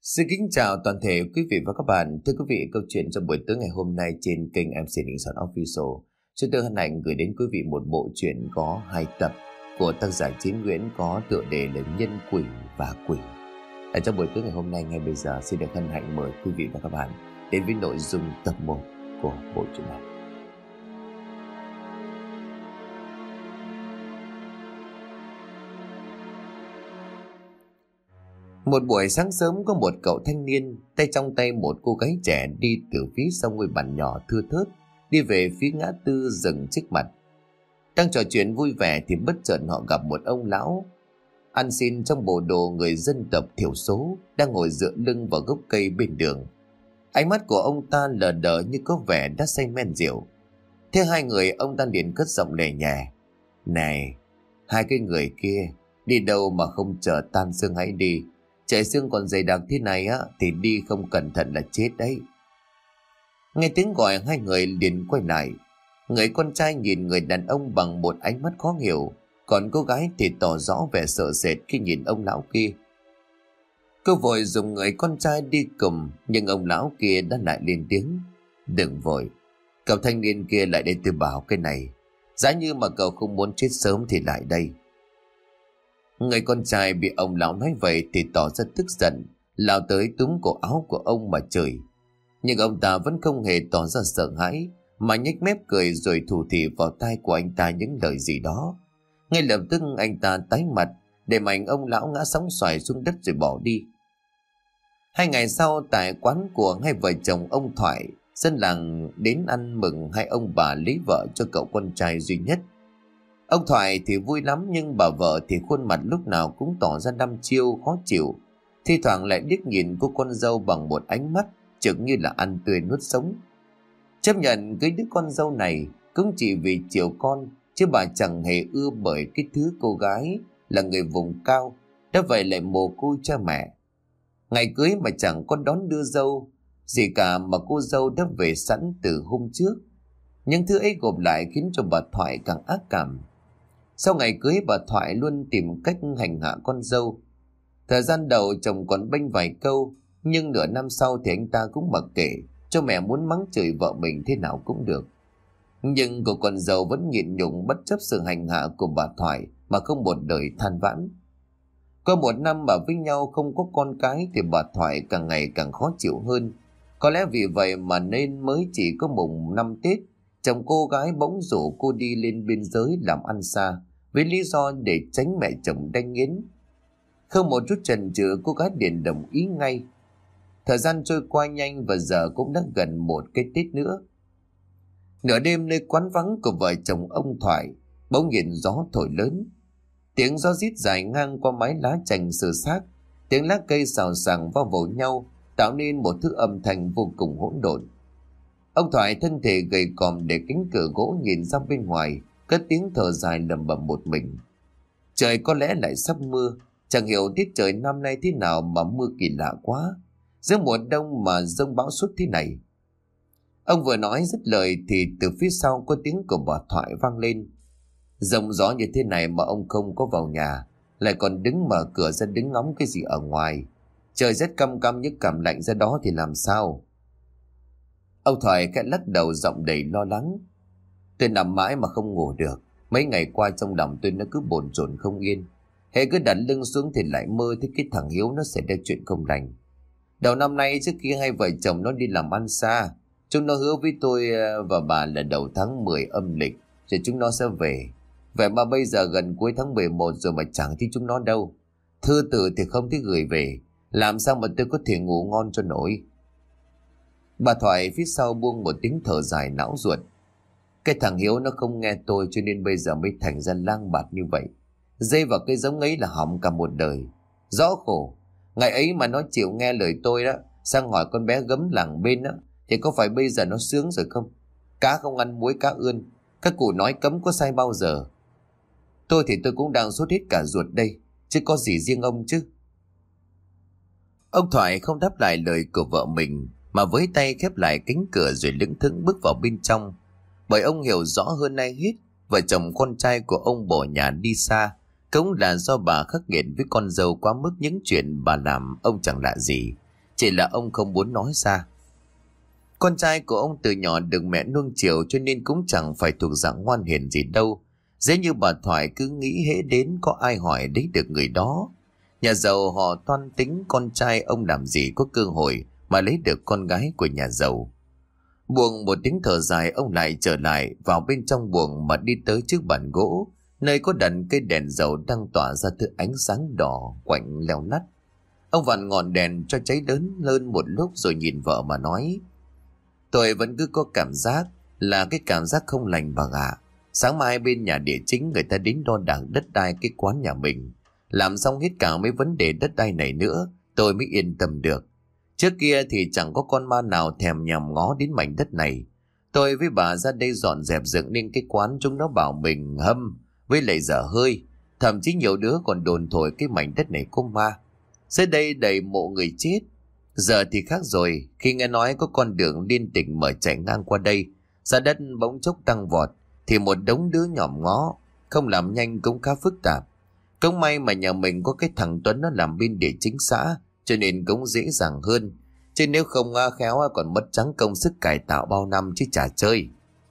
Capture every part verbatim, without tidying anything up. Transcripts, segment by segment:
Xin kính chào toàn thể quý vị và các bạn. Thưa quý vị, câu chuyện trong buổi tối ngày hôm nay trên kênh em xê Đình Soạn Official, chúng tôi hân hạnh gửi đến quý vị một bộ truyện có hai tập của tác giả Chiến Nguyễn có tựa đề là Nhân Quỷ và Quỷ. Ở trong buổi tối ngày hôm nay, ngay bây giờ xin được hân hạnh mời quý vị và các bạn đến với nội dung tập một của bộ truyện này. Một buổi sáng sớm, có một cậu thanh niên tay trong tay một cô gái trẻ đi từ phía sau ngôi bản nhỏ thưa thớt đi về phía ngã tư rừng trước mặt. Đang trò chuyện vui vẻ thì bất chợt họ gặp một ông lão ăn xin trong bộ đồ người dân tộc thiểu số đang ngồi dựa lưng vào gốc cây bên đường. Ánh mắt của ông ta lờ đờ như có vẻ đã say men rượu. Thế hai người, ông ta liền cất giọng lè nhẹ: "Này, hai cái người kia đi đâu mà không chờ tan sương hãy đi. Trời sương còn dày đặc thế này á thì đi không cẩn thận là chết đấy." Nghe tiếng gọi, hai người liền quay lại. Người con trai nhìn người đàn ông bằng một ánh mắt khó hiểu, còn cô gái thì tỏ rõ vẻ sợ sệt khi nhìn ông lão kia. Cô vội dùng người con trai đi cùng, nhưng ông lão kia đã lại lên tiếng: "Đừng vội, cậu thanh niên kia lại đây tôi bảo cái này. Giá như mà cậu không muốn chết sớm thì lại đây." Người con trai bị ông lão nói vậy thì tỏ ra tức giận, lao tới túm cổ áo của ông mà chửi. Nhưng ông ta vẫn không hề tỏ ra sợ hãi, mà nhếch mép cười rồi thủ thỉ vào tai của anh ta những lời gì đó. Ngay lập tức anh ta tái mặt, để mạnh ông lão ngã sóng xoài xuống đất rồi bỏ đi. Hai ngày sau, tại quán của hai vợ chồng ông Thoại, dân làng đến ăn mừng hai ông bà lấy vợ cho cậu con trai duy nhất. Ông Thoại thì vui lắm, nhưng bà vợ thì khuôn mặt lúc nào cũng tỏ ra đăm chiêu khó chịu, thi thoảng lại liếc nhìn cô con dâu bằng một ánh mắt chừng như là ăn tươi nuốt sống. Chấp nhận cái đứa con dâu này cũng chỉ vì chiều con, chứ bà chẳng hề ưa bởi cái thứ cô gái là người vùng cao, đã vậy lại mồ côi cha mẹ. Ngày cưới mà chẳng có đón đưa dâu gì cả, mà cô dâu đã về sẵn từ hôm trước. Những thứ ấy gộp lại khiến cho bà Thoại càng ác cảm. Sau ngày cưới, bà Thoại luôn tìm cách hành hạ con dâu. Thời gian đầu chồng còn bênh vài câu, nhưng nửa năm sau thì anh ta cũng mặc kệ, cho mẹ muốn mắng chửi vợ mình thế nào cũng được. Nhưng cô con dâu vẫn nhịn nhục bất chấp sự hành hạ của bà Thoại mà không một lời than vãn. Qua một năm mà với nhau không có con cái thì bà Thoại càng ngày càng khó chịu hơn. Có lẽ vì vậy mà nên mới chỉ có mùng năm Tết, chồng cô gái bỗng rủ cô đi lên biên giới làm ăn xa, với lý do để tránh mẹ chồng đánh nghiến. Không một chút chần chừ, cô gái liền đồng ý ngay. Thời gian trôi qua nhanh và giờ cũng đã gần một cái Tết nữa. Nửa đêm, nơi quán vắng của vợ chồng ông Thoại, bỗng nhiên gió thổi lớn. Tiếng gió rít dài ngang qua mái lá chành sờ xác, tiếng lá cây xào xạc va vào nhau tạo nên một thứ âm thanh vô cùng hỗn độn. Ông Thoại thân thể gầy còm để cánh cửa gỗ nhìn ra bên ngoài, cất tiếng thở dài lẩm bẩm một mình. Trời có lẽ lại sắp mưa, chẳng hiểu tiết trời năm nay thế nào mà mưa kỳ lạ quá. Giữa mùa đông mà giông bão suốt thế này. Ông vừa nói dứt lời thì từ phía sau có tiếng của bà Thoại vang lên. Giông gió như thế này mà ông không có vào nhà, lại còn đứng mở cửa ra đứng ngóng cái gì ở ngoài. Trời rất căm căm như cảm lạnh ra đó thì làm sao? Ông Thoại khẽ lắc đầu, giọng đầy lo lắng. Tôi nằm mãi mà không ngủ được. Mấy ngày qua trong lòng tôi nó cứ bồn chồn không yên. Hễ cứ đặt lưng xuống thì lại mơ thấy cái thằng Hiếu nó xảy ra chuyện không lành. Đầu năm nay, trước khi hai vợ chồng nó đi làm ăn xa, chúng nó hứa với tôi và bà là đầu tháng mười âm lịch rồi chúng nó sẽ về. Vậy mà bây giờ gần cuối tháng mười một rồi mà chẳng thấy chúng nó đâu. Thư từ thì không thấy gửi về, làm sao mà tôi có thể ngủ ngon cho nổi? Bà Thoại phía sau buông một tiếng thở dài não ruột. Cái thằng Hiếu nó không nghe tôi, cho nên bây giờ mới thành ra lang bạt như vậy. Dây vào cái giống ấy là hỏng cả một đời. Rõ khổ. Ngày ấy mà nó chịu nghe lời tôi đó, sang hỏi con bé gấm làng bên đó, thì có phải bây giờ nó sướng rồi không? Cá không ăn muối cá ươn, các cụ nói cấm có sai bao giờ. Tôi thì tôi cũng đang sốt hết cả ruột đây, chứ có gì riêng ông chứ. Ông Thoại không đáp lại lời của vợ mình, mà với tay khép lại cánh cửa rồi lững thững bước vào bên trong. Bởi ông hiểu rõ hơn ai hết, vợ chồng con trai của ông bỏ nhà đi xa cũng là do bà khắc nghiệt với con dâu quá mức. Những chuyện bà làm ông chẳng lạ gì, chỉ là ông không muốn nói ra. Con trai của ông từ nhỏ được mẹ nuông chiều cho nên cũng chẳng phải thuộc dạng ngoan hiền gì đâu. Dễ như bà Thoại cứ nghĩ hễ đến có ai hỏi lấy được người đó. Nhà giàu họ toan tính con trai ông làm gì có cơ hội mà lấy được con gái của nhà giàu. Buông một tiếng thở dài, ông lại trở lại vào bên trong buồng mà đi tới trước bàn gỗ, nơi có đặt cây đèn dầu đang tỏa ra thứ ánh sáng đỏ quạnh leo lắt. Ông vặn ngọn đèn cho cháy lớn lên một lúc rồi nhìn vợ mà nói: Tôi vẫn cứ có cảm giác là cái cảm giác không lành bà ạ. Sáng mai bên nhà địa chính người ta đến đo đạc đất đai cái quán nhà mình. Làm xong hết cả mấy vấn đề đất đai này nữa, tôi mới yên tâm được. Trước kia thì chẳng có con ma nào thèm nhằm ngó đến mảnh đất này. Tôi với bà ra đây dọn dẹp dựng nên cái quán, chúng nó bảo mình hâm với lại dở hơi. Thậm chí nhiều đứa còn đồn thổi cái mảnh đất này có ma. Dưới đây đầy mộ người chết. Giờ thì khác rồi, khi nghe nói có con đường liên tỉnh mở chạy ngang qua đây, giá đất bỗng chốc tăng vọt, thì một đống đứa nhòm ngó, không làm nhanh cũng khá phức tạp. Cũng may mà nhà mình có cái thằng Tuấn nó làm bên địa chính xã, cho nên cũng dễ dàng hơn. Chứ nếu không khéo còn mất trắng công sức cải tạo bao năm chứ chả chơi.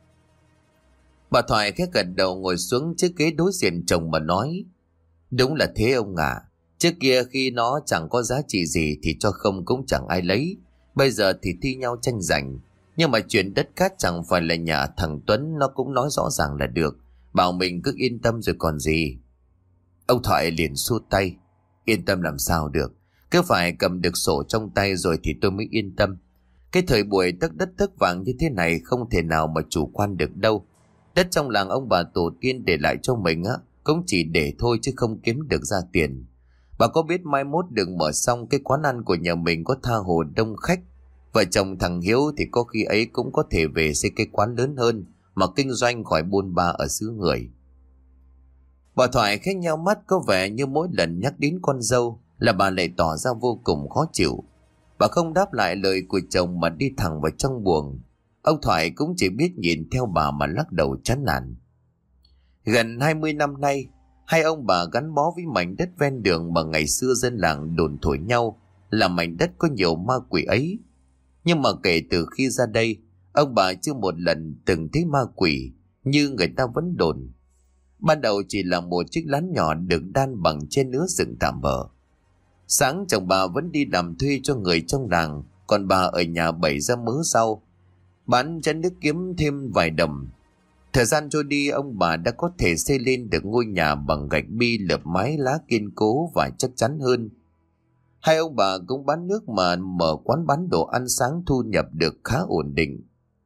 Bà Thoại khẽ gật đầu ngồi xuống chiếc ghế đối diện chồng mà nói: Đúng là thế ông ạ. Trước kia khi nó chẳng có giá trị gì thì cho không cũng chẳng ai lấy. Bây giờ thì thi nhau tranh giành. Nhưng mà chuyện đất cát chẳng phải là nhà thằng Tuấn, nó cũng nói rõ ràng là được. Bảo mình cứ yên tâm rồi còn gì. Ông Thoại liền xua tay: Yên tâm làm sao được. Cứ phải cầm được sổ trong tay rồi thì tôi mới yên tâm. Cái thời buổi tấc đất tấc vàng như thế này không thể nào mà chủ quan được đâu. Đất trong làng ông bà tổ tiên để lại cho mình á, cũng chỉ để thôi chứ không kiếm được ra tiền. Bà có biết mai mốt đừng mở xong cái quán ăn của nhà mình có tha hồ đông khách. Vợ chồng thằng Hiếu thì có khi ấy cũng có thể về xây cái quán lớn hơn mà kinh doanh khỏi buôn ba ở xứ người. Bà Thoại khẽ nheo mắt, có vẻ như mỗi lần nhắc đến con dâu là bà lại tỏ ra vô cùng khó chịu. Bà không đáp lại lời của chồng mà đi thẳng vào trong buồng. Ông Thoại cũng chỉ biết nhìn theo bà mà lắc đầu chán nản. Gần hai mươi năm nay, hai ông bà gắn bó với mảnh đất ven đường mà ngày xưa dân làng đồn thổi nhau là mảnh đất có nhiều ma quỷ ấy. Nhưng mà kể từ khi ra đây, ông bà chưa một lần từng thấy ma quỷ như người ta vẫn đồn. Ban đầu chỉ là một chiếc lán nhỏ được đan bằng trên nứa rừng tạm bợ. Sáng chồng bà vẫn đi làm thuê cho người trong làng, còn bà ở nhà bày ra mớ rau, bán chén nước kiếm thêm vài đồng. Thời gian trôi đi, ông bà đã có thể xây lên được ngôi nhà bằng gạch bi lợp mái lá kiên cố và chắc chắn hơn. Hai ông bà cũng bán nước mà mở quán bán đồ ăn sáng, thu nhập được khá ổn định.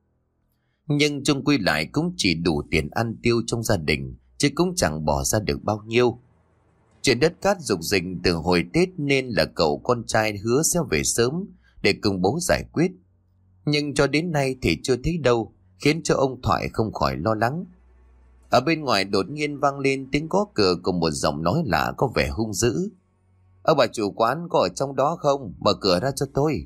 Nhưng chung quy lại cũng chỉ đủ tiền ăn tiêu trong gia đình, chứ cũng chẳng bỏ ra được bao nhiêu. Chuyện đất cát rục rình từ hồi Tết nên là cậu con trai hứa sẽ về sớm để cùng bố giải quyết. Nhưng cho đến nay thì chưa thấy đâu, khiến cho ông Thoại không khỏi lo lắng. Ở bên ngoài đột nhiên vang lên tiếng gõ cửa cùng một giọng nói lạ có vẻ hung dữ. Ông bà chủ quán có ở trong đó không? Mở cửa ra cho tôi.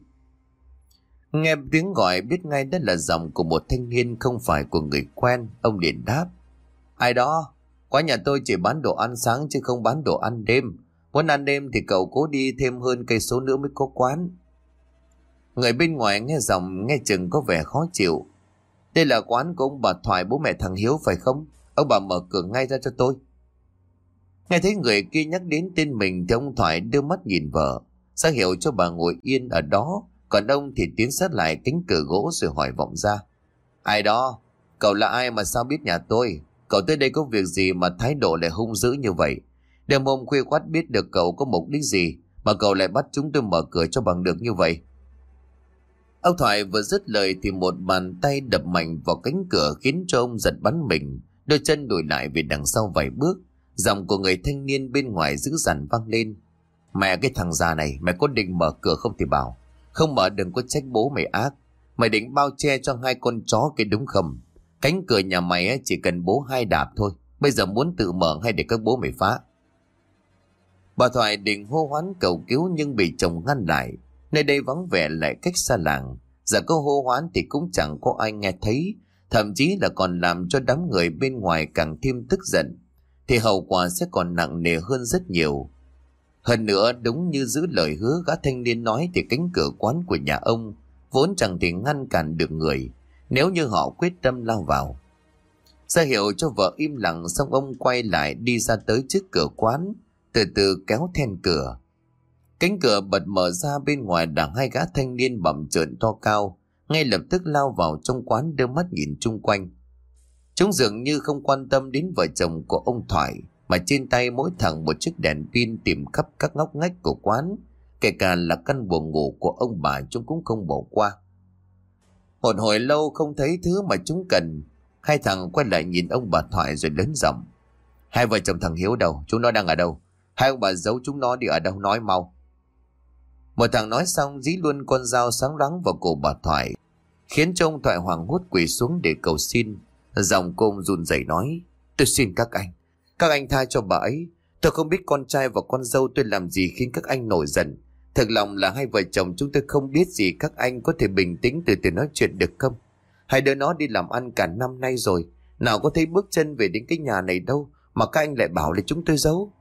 Nghe tiếng gọi biết ngay đó là giọng của một thanh niên không phải của người quen. Ông liền đáp: Ai đó? Quán nhà tôi chỉ bán đồ ăn sáng chứ không bán đồ ăn đêm. Muốn ăn đêm thì cậu cố đi thêm hơn cây số nữa mới có quán. Người bên ngoài nghe giọng nghe chừng có vẻ khó chịu. Đây là quán của ông bà Thoại, bố mẹ thằng Hiếu phải không? Ông bà mở cửa ngay ra cho tôi. Nghe thấy người kia nhắc đến tên mình thì ông Thoại đưa mắt nhìn vợ, ra hiệu cho bà ngồi yên ở đó. Còn ông thì tiến sát lại cánh cửa gỗ rồi hỏi vọng ra: Ai đó? Cậu là ai mà sao biết nhà tôi? Cậu tới đây có việc gì mà thái độ lại hung dữ như vậy? Đêm hôm khuya khoắt biết được cậu có mục đích gì mà cậu lại bắt chúng tôi mở cửa cho bằng được như vậy? Ông Thoại vừa dứt lời thì một bàn tay đập mạnh vào cánh cửa khiến cho ông giật bắn mình, đôi chân lùi lại về đằng sau vài bước. Giọng của người thanh niên bên ngoài dữ dằn vang lên: Mẹ cái thằng già này, mày có định mở cửa không thì bảo. Không mở đừng có trách bố mày ác. Mày định bao che cho hai con chó cái đúng không? Cánh cửa nhà mày chỉ cần bố hai đạp thôi. Bây giờ muốn tự mở hay để các bố mày phá? Bà Thoại định hô hoán cầu cứu nhưng bị chồng ngăn lại. Nơi đây vắng vẻ lại cách xa làng, giờ có hô hoán thì cũng chẳng có ai nghe thấy, thậm chí là còn làm cho đám người bên ngoài càng thêm tức giận, thì hậu quả sẽ còn nặng nề hơn rất nhiều. Hơn nữa đúng như giữ lời hứa gã thanh niên nói thì cánh cửa quán của nhà ông vốn chẳng thể ngăn cản được người nếu như họ quyết tâm lao vào. Ra hiệu cho vợ im lặng xong ông quay lại đi ra tới trước cửa quán, từ từ kéo then cửa. Cánh cửa bật mở ra, bên ngoài là hai gã thanh niên bặm trợn to cao, ngay lập tức lao vào trong quán đưa mắt nhìn chung quanh. Chúng dường như không quan tâm đến vợ chồng của ông Thoại, mà trên tay mỗi thằng một chiếc đèn pin tìm khắp các ngóc ngách của quán, kể cả là căn buồng ngủ của ông bà chúng cũng không bỏ qua. Một hồi lâu không thấy thứ mà chúng cần, hai thằng quay lại nhìn ông bà Thoại rồi lớn giọng: Hai vợ chồng thằng Hiếu đâu? Chúng nó đang ở đâu? Hai ông bà giấu chúng nó đi ở đâu? Nói mau. Một thằng nói xong dí luôn con dao sáng loáng vào cổ bà Thoại, khiến cho ông Thoại hoảng hốt quỳ xuống để cầu xin. Giọng cô ông run rẩy nói: Tôi xin các anh, các anh tha cho bà ấy. Tôi không biết con trai và con dâu tôi làm gì khiến các anh nổi giận. Thật lòng là hai vợ chồng chúng tôi không biết gì, các anh có thể bình tĩnh từ từ nói chuyện được không? Hai đứa nó đi làm ăn cả năm nay rồi, nào có thấy bước chân về đến cái nhà này đâu mà các anh lại bảo là chúng tôi giấu.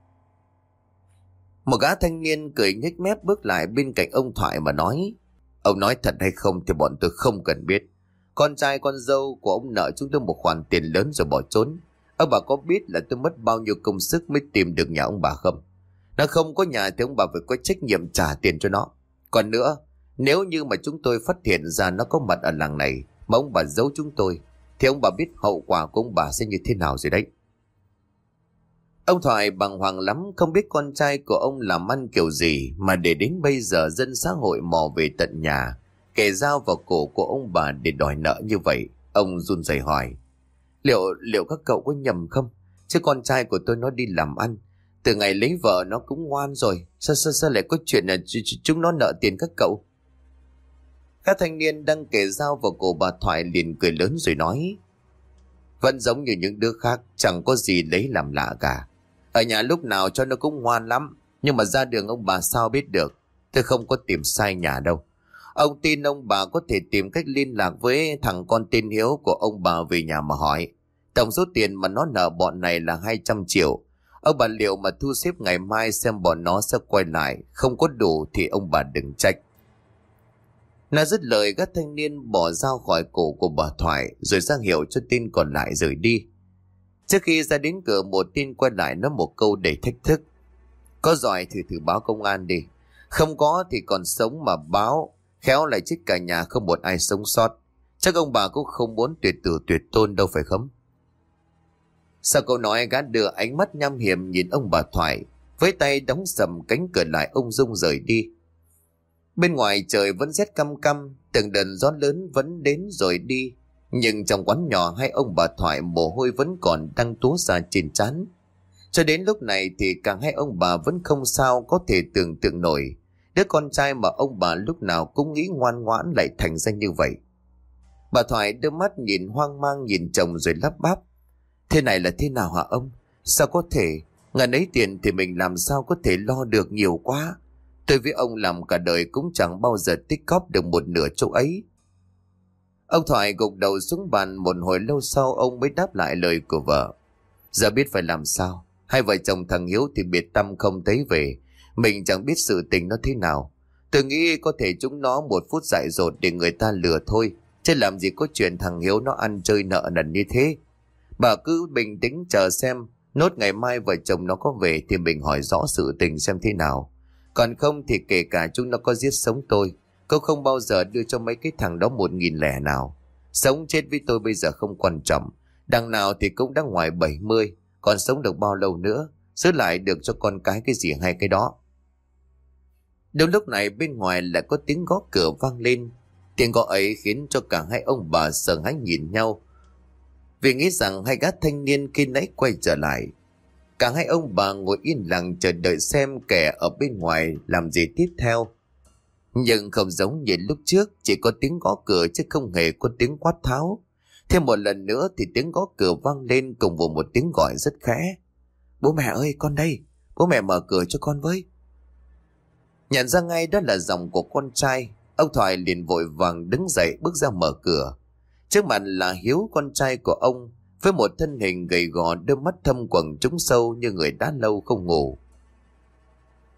Một gã thanh niên cười nhếch mép bước lại bên cạnh ông Thoại mà nói: Ông nói thật hay không thì bọn tôi không cần biết. Con trai con dâu của ông nợ chúng tôi một khoản tiền lớn rồi bỏ trốn. Ông bà có biết là tôi mất bao nhiêu công sức mới tìm được nhà ông bà không? Nó không có nhà thì ông bà phải có trách nhiệm trả tiền cho nó. Còn nữa, nếu như mà chúng tôi phát hiện ra nó có mặt ở làng này mà ông bà giấu chúng tôi, thì ông bà biết hậu quả của ông bà sẽ như thế nào rồi đấy. Ông Thoại bàng hoàng lắm, không biết con trai của ông làm ăn kiểu gì mà để đến bây giờ dân xã hội mò về tận nhà, kề dao vào cổ của ông bà để đòi nợ như vậy. Ông run rẩy hỏi: Liệu liệu các cậu có nhầm không? Chứ con trai của tôi nó đi làm ăn, từ ngày lấy vợ nó cũng ngoan rồi. Sao sao, sao lại có chuyện là chúng nó nợ tiền các cậu? Các thanh niên đang kề dao vào cổ bà Thoại liền cười lớn rồi nói: Vẫn giống như những đứa khác, chẳng có gì lấy làm lạ cả. Ở nhà lúc nào cho nó cũng ngoan lắm, nhưng mà ra đường ông bà sao biết được. Tôi không có tìm sai nhà đâu. Ông tin ông bà có thể tìm cách liên lạc với thằng con tên Hiếu của ông bà về nhà mà hỏi. Tổng số tiền mà nó nợ bọn này là hai trăm triệu. Ông bà liệu mà thu xếp ngày mai xem bọn nó sẽ quay lại. Không có đủ thì ông bà đừng trách. Nó dứt lời, các thanh niên bỏ dao khỏi cổ của bà Thoại rồi ra hiệu cho tên còn lại rời đi. Trước khi ra đến cửa, một tên quay lại nói một câu đầy thách thức: Có giỏi thì thử báo công an đi. Không có thì còn sống mà báo, khéo lại chết cả nhà không một ai sống sót. Chắc ông bà cũng không muốn tuyệt tử tuyệt tôn đâu phải không? Sau câu nói, gã đưa ánh mắt nham hiểm nhìn ông bà Thoại, với tay đóng sầm cánh cửa lại ung dung rời đi. Bên ngoài trời vẫn rét căm căm, từng đợt gió lớn vẫn đến rồi đi, nhưng trong quán nhỏ hai ông bà Thoại mồ hôi vẫn còn đang túa ra trên trán. Cho đến lúc này thì cả hai ông bà vẫn không sao có thể tưởng tượng nổi đứa con trai mà ông bà lúc nào cũng nghĩ ngoan ngoãn lại thành ra như vậy. Bà Thoại đưa mắt nhìn hoang mang nhìn chồng rồi lắp bắp: Thế này là thế nào hả ông? Sao có thể? Ngần ấy tiền thì mình làm sao có thể lo được, nhiều quá. Tôi với ông làm cả đời cũng chẳng bao giờ tích cóp được một nửa chỗ ấy. Ông Thoại gục đầu xuống bàn, một hồi lâu sau ông mới đáp lại lời của vợ: Giờ biết phải làm sao. Hai vợ chồng thằng Hiếu thì biệt tâm không thấy về, mình chẳng biết sự tình nó thế nào. Tôi nghĩ có thể chúng nó một phút dại dột để người ta lừa thôi, chứ làm gì có chuyện thằng Hiếu nó ăn chơi nợ nần như thế. Bà cứ bình tĩnh chờ xem, nốt ngày mai vợ chồng nó có về thì mình hỏi rõ sự tình xem thế nào. Còn không thì kể cả chúng nó có giết sống tôi, tôi không bao giờ đưa cho mấy cái thằng đó một nghìn lẻ nào. Sống chết với tôi bây giờ không quan trọng, đằng nào thì cũng đã ngoài bảy mươi, còn sống được bao lâu nữa, giữ lại được cho con cái cái gì hay cái đó. Đúng lúc này bên ngoài lại có tiếng gõ cửa vang lên. Tiếng gõ ấy khiến cho cả hai ông bà sợ hãi nhìn nhau, vì nghĩ rằng hai gã thanh niên khi nãy quay trở lại. Cả hai ông bà ngồi yên lặng chờ đợi xem kẻ ở bên ngoài làm gì tiếp theo. Nhưng không giống như lúc trước chỉ có tiếng gõ cửa chứ không hề có tiếng quát tháo. Thêm một lần nữa thì tiếng gõ cửa vang lên cùng với một tiếng gọi rất khẽ: Bố mẹ ơi, con đây, bố mẹ mở cửa cho con với. Nhận ra ngay đó là giọng của con trai, ông Thoại liền vội vàng đứng dậy bước ra mở cửa. Trước mặt là Hiếu, con trai của ông, với một thân hình gầy gò, đôi mắt thâm quầng trũng sâu như người đã lâu không ngủ.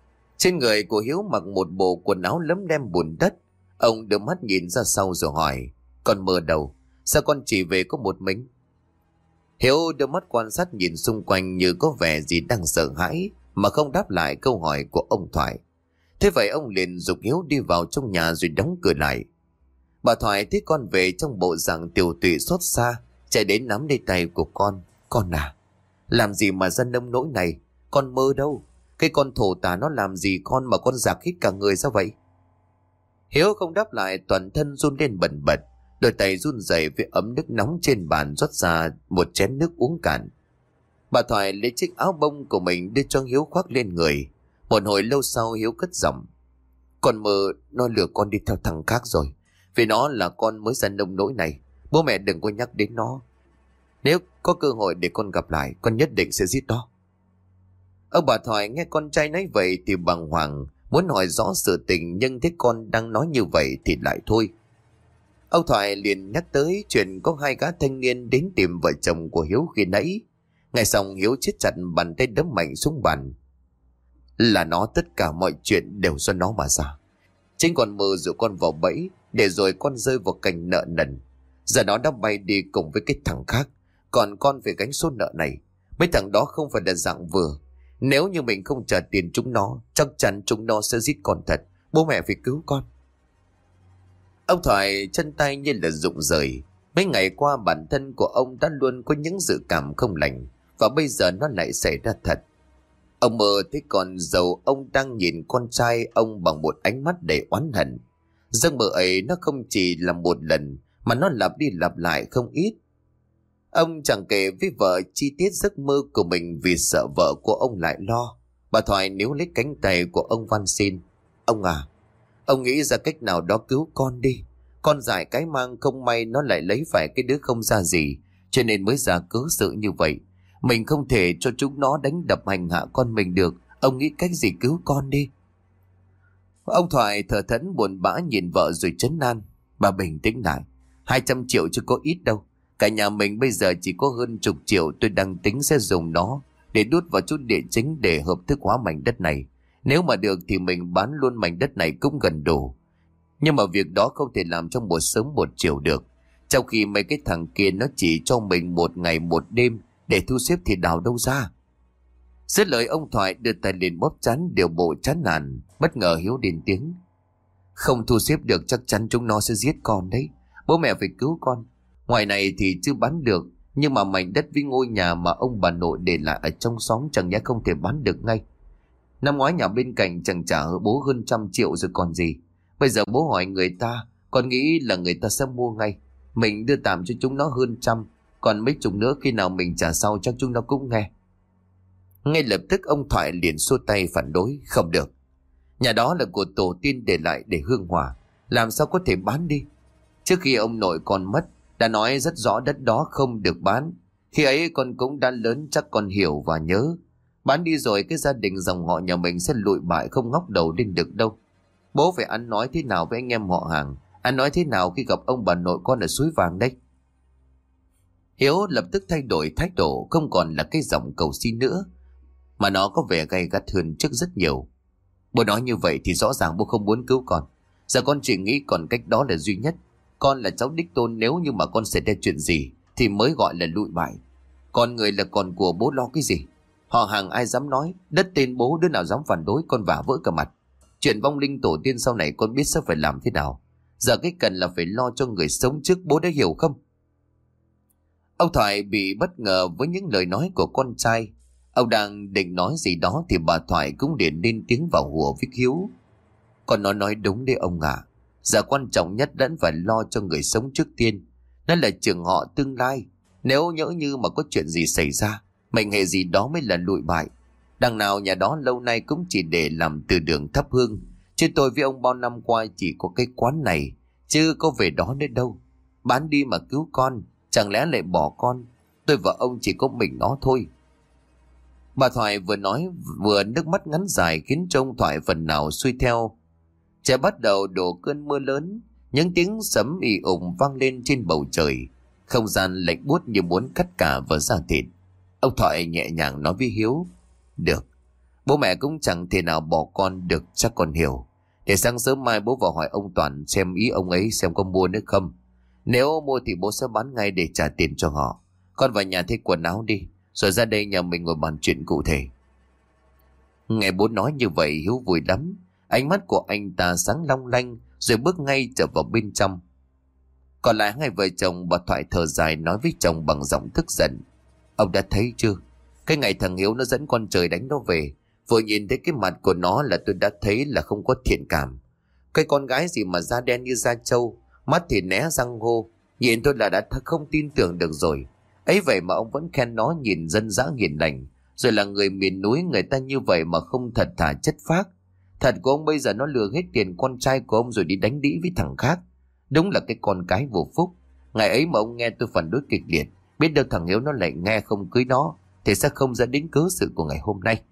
Trên người của Hiếu mặc một bộ quần áo lấm lem bùn đất. Ông đưa mắt nhìn ra sau rồi hỏi, con Mơ đâu? Sao con chỉ về có một mình? Hiếu đưa mắt quan sát nhìn xung quanh như có vẻ gì đang sợ hãi, mà không đáp lại câu hỏi của ông Thoại. Thế vậy ông liền giục Hiếu đi vào trong nhà rồi đóng cửa lại. Bà Thoại thấy con về trong bộ dạng tiều tụy xót xa, chạy đến nắm lấy tay của con. Con à, làm gì mà ra nông nỗi này? Con Mơ đâu? Cái con thổ tả nó làm gì con mà con giạc hết cả người sao vậy? Hiếu không đáp lại, toàn thân run lên bần bật, đôi tay run rẩy với ấm nước nóng trên bàn rót ra một chén nước uống cạn. Bà Thoại lấy chiếc áo bông của mình đưa cho Hiếu khoác lên người. Một hồi lâu sau Hiếu cất giọng, con Mơ nó lừa con đi theo thằng khác rồi. Vì nó là con mới ra nông nỗi này, bố mẹ đừng có nhắc đến nó. Nếu có cơ hội để con gặp lại, con nhất định sẽ giết nó. Ông bà Thoại nghe con trai nói vậy thì bàng hoàng, muốn hỏi rõ sự tình, nhưng thấy con đang nói như vậy thì lại thôi. Ông Thoại liền nhắc tới chuyện có hai gã thanh niên đến tìm vợ chồng của Hiếu khi nãy. Nghe xong Hiếu siết chặt bàn tay đấm mạnh xuống bàn. Là nó, tất cả mọi chuyện đều do nó mà ra. Chính con Mơ dụ con vào bẫy, để rồi con rơi vào cảnh nợ nần. Giờ nó đã bay đi cùng với cái thằng khác, còn con phải gánh số nợ này. Mấy thằng đó không phải là dạng vừa. Nếu như mình không trả tiền chúng nó, chắc chắn chúng nó sẽ giết con thật. Bố mẹ phải cứu con. Ông Thoại chân tay như là rụng rời. Mấy ngày qua bản thân của ông đã luôn có những dự cảm không lành, và bây giờ nó lại xảy ra thật. Ông Mơ thấy con dâu ông đang nhìn con trai ông bằng một ánh mắt đầy oán hận. Giấc mơ ấy nó không chỉ là một lần, mà nó lặp đi lặp lại không ít. Ông chẳng kể với vợ chi tiết giấc mơ của mình vì sợ vợ của ông lại lo. Bà Thoại níu lấy cánh tay của ông van xin. Ông à, ông nghĩ ra cách nào đó cứu con đi. Con dại cái mang không may nó lại lấy phải cái đứa không ra gì, cho nên mới ra cớ sự như vậy. Mình không thể cho chúng nó đánh đập hành hạ con mình được. Ông nghĩ cách gì cứu con đi. Ông Thoại thở thẫn buồn bã nhìn vợ rồi trấn an. Bà bình tĩnh lại. Hai trăm triệu chứ có ít đâu. Cả nhà mình bây giờ chỉ có hơn chục triệu. Tôi đang tính sẽ dùng nó để đút vào chút địa chính để hợp thức hóa mảnh đất này. Nếu mà được thì mình bán luôn mảnh đất này cũng gần đủ. Nhưng mà việc đó không thể làm trong một sớm một chiều được. Trong khi mấy cái thằng kia nó chỉ cho mình một ngày một đêm để thu xếp thì đào đâu ra. Dứt lời ông Thoại đưa tay lên bóp chán điều bộ chán nản. Bất ngờ Hiếu đến tiếng. Không thu xếp được chắc chắn chúng nó sẽ giết con đấy. Bố mẹ phải cứu con. Ngoài này thì chưa bán được, nhưng mà mảnh đất với ngôi nhà mà ông bà nội để lại ở trong xóm chẳng nhẽ không thể bán được ngay. Năm ngoái nhà bên cạnh chẳng trả bố hơn trăm triệu rồi còn gì. Bây giờ bố hỏi người ta, con nghĩ là người ta sẽ mua ngay. Mình đưa tạm cho chúng nó hơn trăm, còn mấy chục nữa khi nào mình trả sau chắc chúng nó cũng nghe. Ngay lập tức ông Thoại liền xua tay phản đối. Không được. Nhà đó là của tổ tiên để lại để hương hỏa, làm sao có thể bán đi. Trước khi ông nội còn mất đã nói rất rõ đất đó không được bán. Khi ấy con cũng đã lớn, chắc con hiểu và nhớ. Bán đi rồi cái gia đình dòng họ nhà mình sẽ lụi bại không ngóc đầu lên được đâu. Bố phải ăn nói thế nào với anh em họ hàng, ăn nói thế nào khi gặp ông bà nội con ở suối vàng đây. Hiếu lập tức thay đổi thái độ, không còn là cái giọng cầu xin nữa, mà nó có vẻ gay gắt hơn trước rất nhiều. Bố nói như vậy thì rõ ràng bố không muốn cứu con. Giờ con chỉ nghĩ còn cách đó là duy nhất. Con là cháu đích tôn, nếu như mà con xảy ra chuyện gì thì mới gọi là lụi bại. Con người là con của bố, lo cái gì? Họ hàng ai dám nói, đất tên bố đứa nào dám phản đối, con vả vỡ cả mặt. Chuyện vong linh tổ tiên sau này con biết sẽ phải làm thế nào. Giờ cái cần là phải lo cho người sống trước, bố đã hiểu không? Ông Thoại bị bất ngờ với những lời nói của con trai. Ông đang định nói gì đó thì bà Thoại cũng liền lên tiếng vào hùa với Hiếu. Con nó nói đúng đấy ông ạ. À. Giờ quan trọng nhất vẫn phải lo cho người sống trước tiên. Nó là trường họ tương lai. Nếu nhỡ như mà có chuyện gì xảy ra, mệnh hệ gì đó mới là lụi bại. Đằng nào nhà đó lâu nay cũng chỉ để làm từ đường thắp hương. Chứ tôi với ông bao năm qua chỉ có cái quán này, chứ có về đó nữa đâu. Bán đi mà cứu con, chẳng lẽ lại bỏ con? Tôi và ông chỉ có mình nó thôi. Bà Thoại vừa nói vừa nước mắt ngắn dài khiến cho ông Thoại phần nào xuôi theo. Trời bắt đầu đổ cơn mưa lớn, những tiếng sấm ì ủng vang lên trên bầu trời. Không gian lạnh buốt như muốn cắt cả vào da thịt. Ông Thoại nhẹ nhàng nói với Hiếu. Được, Bố mẹ cũng chẳng thể nào bỏ con được, chắc con hiểu. Để sáng sớm mai bố vào hỏi ông Toàn xem ý ông ấy xem có mua nữa không. Nếu mua thì bố sẽ bán ngay để trả tiền cho họ. Con vào nhà thay quần áo đi, rồi ra đây nhà mình ngồi bàn chuyện cụ thể. Nghe bố nói như vậy Hiếu vui lắm. Ánh mắt của anh ta sáng long lanh, rồi bước ngay trở vào bên trong. Còn lại hai vợ chồng, bà Thoại thở dài nói với chồng bằng giọng tức giận. Ông đã thấy chưa? Cái ngày thằng Hiếu nó dẫn con trời đánh nó về, vừa nhìn thấy cái mặt của nó là tôi đã thấy là không có thiện cảm. Cái con gái gì mà da đen như da trâu, mắt thì né răng hô, nhìn tôi là đã không tin tưởng được rồi. Ấy vậy mà ông vẫn khen nó nhìn dân dã hiền lành, rồi là người miền núi người ta như vậy mà không thật thà chất phác. Thật của ông bây giờ nó lừa hết tiền con trai của ông rồi đi đánh đĩ với thằng khác. Đúng là cái con cái vô phúc. Ngày ấy mà ông nghe tôi phản đối kịch liệt, biết đâu thằng Hiếu nó lại nghe không cưới nó, thì sẽ không dẫn đến cớ sự của ngày hôm nay.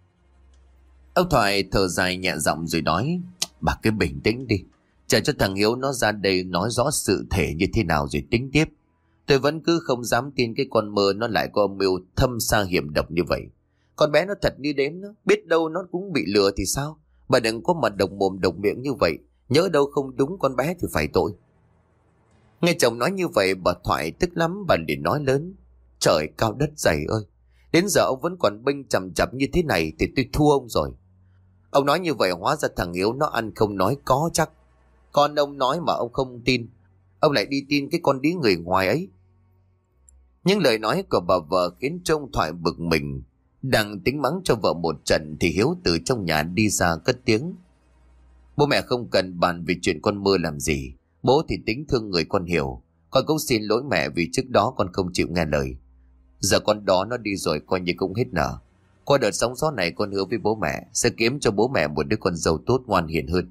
Ông Thoại thở dài nhẹ giọng rồi nói, bà cứ bình tĩnh đi, chờ cho thằng Hiếu nó ra đây nói rõ sự thể như thế nào rồi tính tiếp. Tôi vẫn cứ không dám tin cái con mơ nó lại có âm mưu thâm xa hiểm độc như vậy. Con bé nó thật như đếm đó, biết đâu nó cũng bị lừa thì sao. Bà đừng có mà độc mồm độc miệng như vậy, nhớ đâu không đúng con bé thì phải tội. Nghe chồng nói như vậy bà Thoại tức lắm, bà liền nói lớn, trời cao đất dày ơi, đến giờ ông vẫn còn bênh chằm chặp như thế này thì tôi thua ông rồi. Ông nói như vậy hóa ra thằng Hiếu nó ăn không nói có chắc. Con ông nói mà ông không tin, ông lại đi tin cái con đĩ người ngoài ấy. Những lời nói của bà vợ khiến cho ông Thoại bực mình. Đang tính mắng cho vợ một trận thì Hiếu từ trong nhà đi ra cất tiếng, bố mẹ không cần bàn về chuyện con mơ làm gì. Bố thì tính thương người con hiểu. Con cũng xin lỗi mẹ vì trước đó con không chịu nghe lời. Giờ con đó nó đi rồi coi như cũng hết nợ. Qua đợt sóng gió này con hứa với bố mẹ sẽ kiếm cho bố mẹ một đứa con dâu tốt ngoan hiền hơn.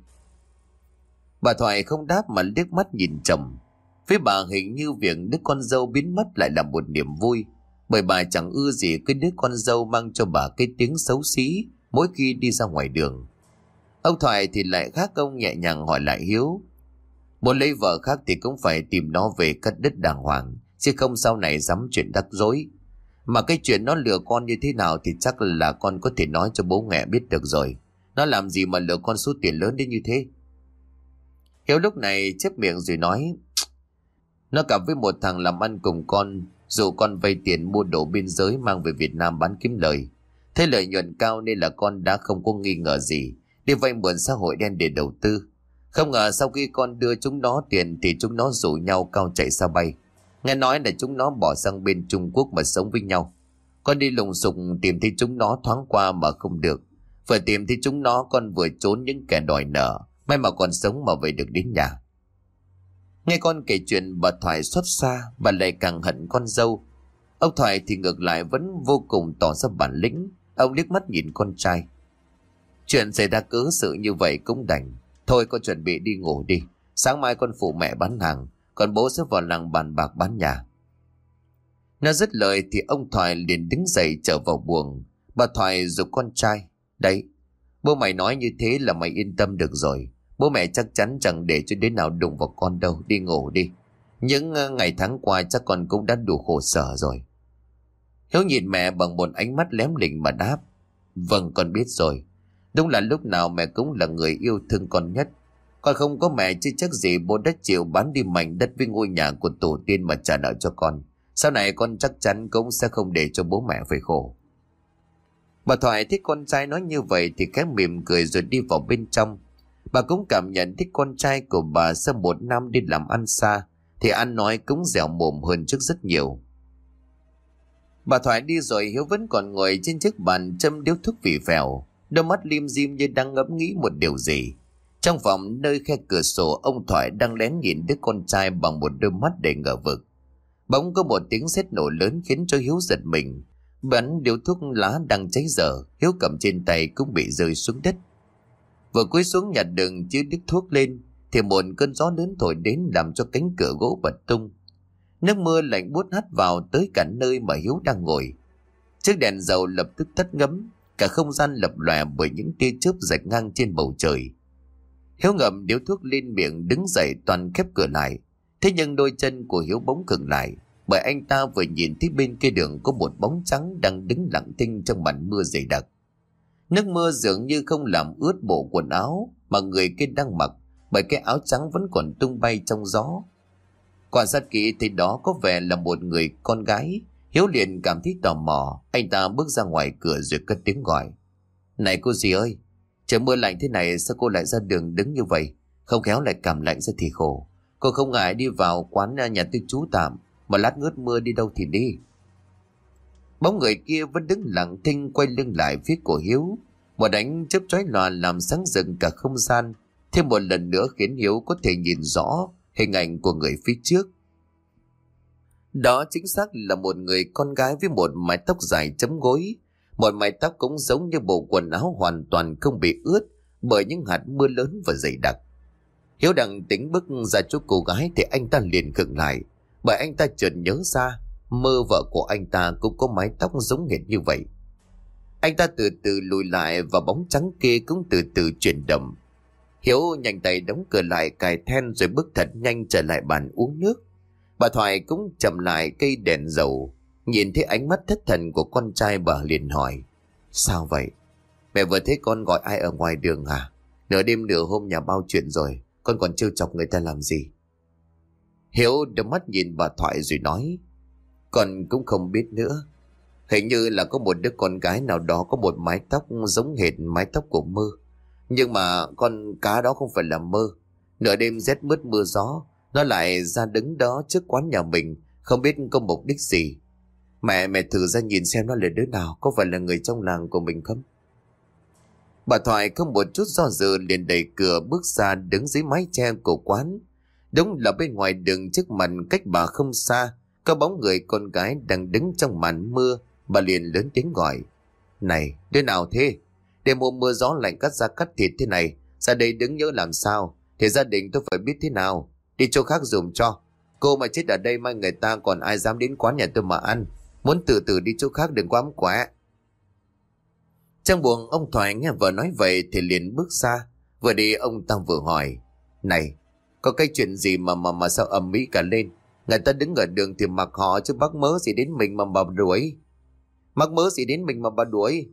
Bà Thoại không đáp mà liếc mắt nhìn chồng. Với bà hình như việc đứa con dâu biến mất lại là một niềm vui, bởi bà chẳng ưa gì cái đứa con dâu mang cho bà cái tiếng xấu xí mỗi khi đi ra ngoài đường. Ông Thoại thì lại khác, ông nhẹ nhàng hỏi lại Hiếu, muốn lấy vợ khác thì cũng phải tìm nó về cắt đứt đàng hoàng, chứ không sau này dám chuyện rắc rối. Mà cái chuyện nó lừa con như thế nào thì chắc là con có thể nói cho bố mẹ biết được rồi. Nó làm gì mà lừa con số tiền lớn đến như thế? Hiếu lúc này chép miệng rồi nói, nó cặp với một thằng làm ăn cùng con, dù con vay tiền mua đồ biên giới mang về Việt Nam bán kiếm lời. Thế lợi nhuận cao nên là con đã không có nghi ngờ gì, đi vay mượn xã hội đen để đầu tư. Không ngờ sau khi con đưa chúng nó tiền thì chúng nó rủ nhau cao chạy xa bay. Nghe nói là chúng nó bỏ sang bên Trung Quốc mà sống với nhau. Con đi lùng sục tìm thấy chúng nó thoáng qua mà không được. Vừa tìm thấy chúng nó con vừa trốn những kẻ đòi nợ, may mà còn sống mà về được đến nhà. Nghe con kể chuyện bà Thoại xót xa, bà lại càng hận con dâu. Ông Thoại thì ngược lại vẫn vô cùng tỏ ra bản lĩnh. Ông liếc mắt nhìn con trai. Chuyện xảy ra cớ sự như vậy cũng đành. Thôi con chuẩn bị đi ngủ đi. Sáng mai con phụ mẹ bán hàng, còn bố sẽ vào làng bàn bạc bán nhà. Nó dứt lời thì ông Thoại liền đứng dậy trở vào buồng. Bà Thoại giục con trai, đấy, bố mày nói như thế là mày yên tâm được rồi. Bố mẹ chắc chắn chẳng để cho đến nào đụng vào con đâu. Đi ngủ đi. Những ngày tháng qua chắc con cũng đã đủ khổ sở rồi. Hiếu nhìn mẹ bằng một ánh mắt lém lỉnh mà đáp, vâng con biết rồi. Đúng là lúc nào mẹ cũng là người yêu thương con nhất. Con không có mẹ chứ chắc gì bố đã chịu bán đi mảnh đất với ngôi nhà của tổ tiên mà trả nợ cho con. Sau này con chắc chắn cũng sẽ không để cho bố mẹ phải khổ. Bà Thoại thấy con trai nói như vậy thì khẽ mỉm cười rồi đi vào bên trong. Bà cũng cảm nhận thích con trai của bà sau một năm đi làm ăn xa thì ăn nói cũng dẻo mồm hơn trước rất nhiều. Bà Thoại đi rồi Hiếu vẫn còn ngồi trên chiếc bàn châm điếu thuốc phì phèo, đôi mắt lim dim như đang ngẫm nghĩ một điều gì. Trong phòng nơi khe cửa sổ, ông Thoại đang lén nhìn đứa con trai bằng một đôi mắt đầy ngờ vực. Bỗng có một tiếng sét nổ lớn khiến cho Hiếu giật mình. Bắn điếu thuốc lá đang cháy dở, Hiếu cầm trên tay cũng bị rơi xuống đất. Vừa cúi xuống nhặt đựng chiếc điếu thuốc lên thì một cơn gió lớn thổi đến làm cho cánh cửa gỗ bật tung. Nước mưa lạnh buốt hắt vào tới cả nơi mà Hiếu đang ngồi. Chiếc đèn dầu lập tức tắt ngấm, cả không gian lập lòe bởi những tia chớp rạch ngang trên bầu trời. Hiếu ngậm điếu thuốc lên miệng đứng dậy toàn khép cửa lại. Thế nhưng đôi chân của Hiếu bỗng khựng lại, bởi anh ta vừa nhìn thấy bên kia đường có một bóng trắng đang đứng lặng thinh trong màn mưa dày đặc. Nước mưa dường như không làm ướt bộ quần áo mà người kia đang mặc, bởi cái áo trắng vẫn còn tung bay trong gió. Quan sát kỹ thì đó có vẻ là một người con gái. Hiếu liền cảm thấy tò mò, anh ta bước ra ngoài cửa rồi cất tiếng gọi. Này cô dì ơi, trời mưa lạnh thế này sao cô lại ra đường đứng như vậy? Không khéo lại cảm lạnh ra thì khổ. Cô không ngại đi vào quán nhà tôi trú tạm, mà lát ngớt mưa đi đâu thì đi. Bóng người kia vẫn đứng lặng thinh quay lưng lại phía của Hiếu. Một ánh chớp chói lòa làm sáng rực cả không gian, thêm một lần nữa khiến Hiếu có thể nhìn rõ hình ảnh của người phía trước. Đó chính xác là một người con gái với một mái tóc dài chấm gối. Một mái tóc cũng giống như bộ quần áo hoàn toàn không bị ướt bởi những hạt mưa lớn và dày đặc. Hiếu đang tính bước ra chỗ cô gái thì anh ta liền khựng lại, bởi anh ta chợt nhớ ra Mơ vợ của anh ta cũng có mái tóc giống hệt như vậy. Anh ta từ từ lùi lại và bóng trắng kia cũng từ từ chuyển động. Hiếu nhanh tay đóng cửa lại cài then rồi bước thật nhanh trở lại bàn uống nước. Bà Thoại cũng chậm lại cây đèn dầu. Nhìn thấy ánh mắt thất thần của con trai, bà liền hỏi: Sao vậy? Mẹ vừa thấy con gọi ai ở ngoài đường à? Nửa đêm nửa hôm nhà bao chuyện rồi, con còn trêu chọc người ta làm gì? Hiếu đôi mắt nhìn bà Thoại rồi nói: Con cũng không biết nữa. Hình như là có một đứa con gái nào đó có một mái tóc giống hệt mái tóc của Mơ. Nhưng mà con cá đó không phải là Mơ. Nửa đêm rét mướt mưa gió, nó lại ra đứng đó trước quán nhà mình, không biết có mục đích gì. Mẹ mẹ thử ra nhìn xem nó là đứa nào, có phải là người trong làng của mình không? Bà Thoại không một chút do dự liền đẩy cửa bước ra đứng dưới mái che của quán. Đúng là bên ngoài đường trước mặt cách bà không xa, có bóng người con gái đang đứng trong màn mưa. Bà liền lớn tiếng gọi: Này, đứa nào thế? Đêm hôm mưa gió lạnh cắt da cắt thịt thế này, ra đây đứng nhớ làm sao? Thì gia đình tôi phải biết thế nào. Đi chỗ khác dùm cho. Cô mà chết ở đây mai người ta còn ai dám đến quán nhà tôi mà ăn. Muốn từ từ đi chỗ khác đừng quá ấm quá. Trong buồng ông Thoại nghe vợ nói vậy thì liền bước ra. Vừa đi ông ta vừa hỏi: Này, có cái chuyện gì mà mà mà sao ầm ĩ cả lên? Người ta đứng ở đường thì mặc họ, chứ bác mớ gì đến mình mà bà đuổi. Mắc mớ gì đến mình mà bà đuổi.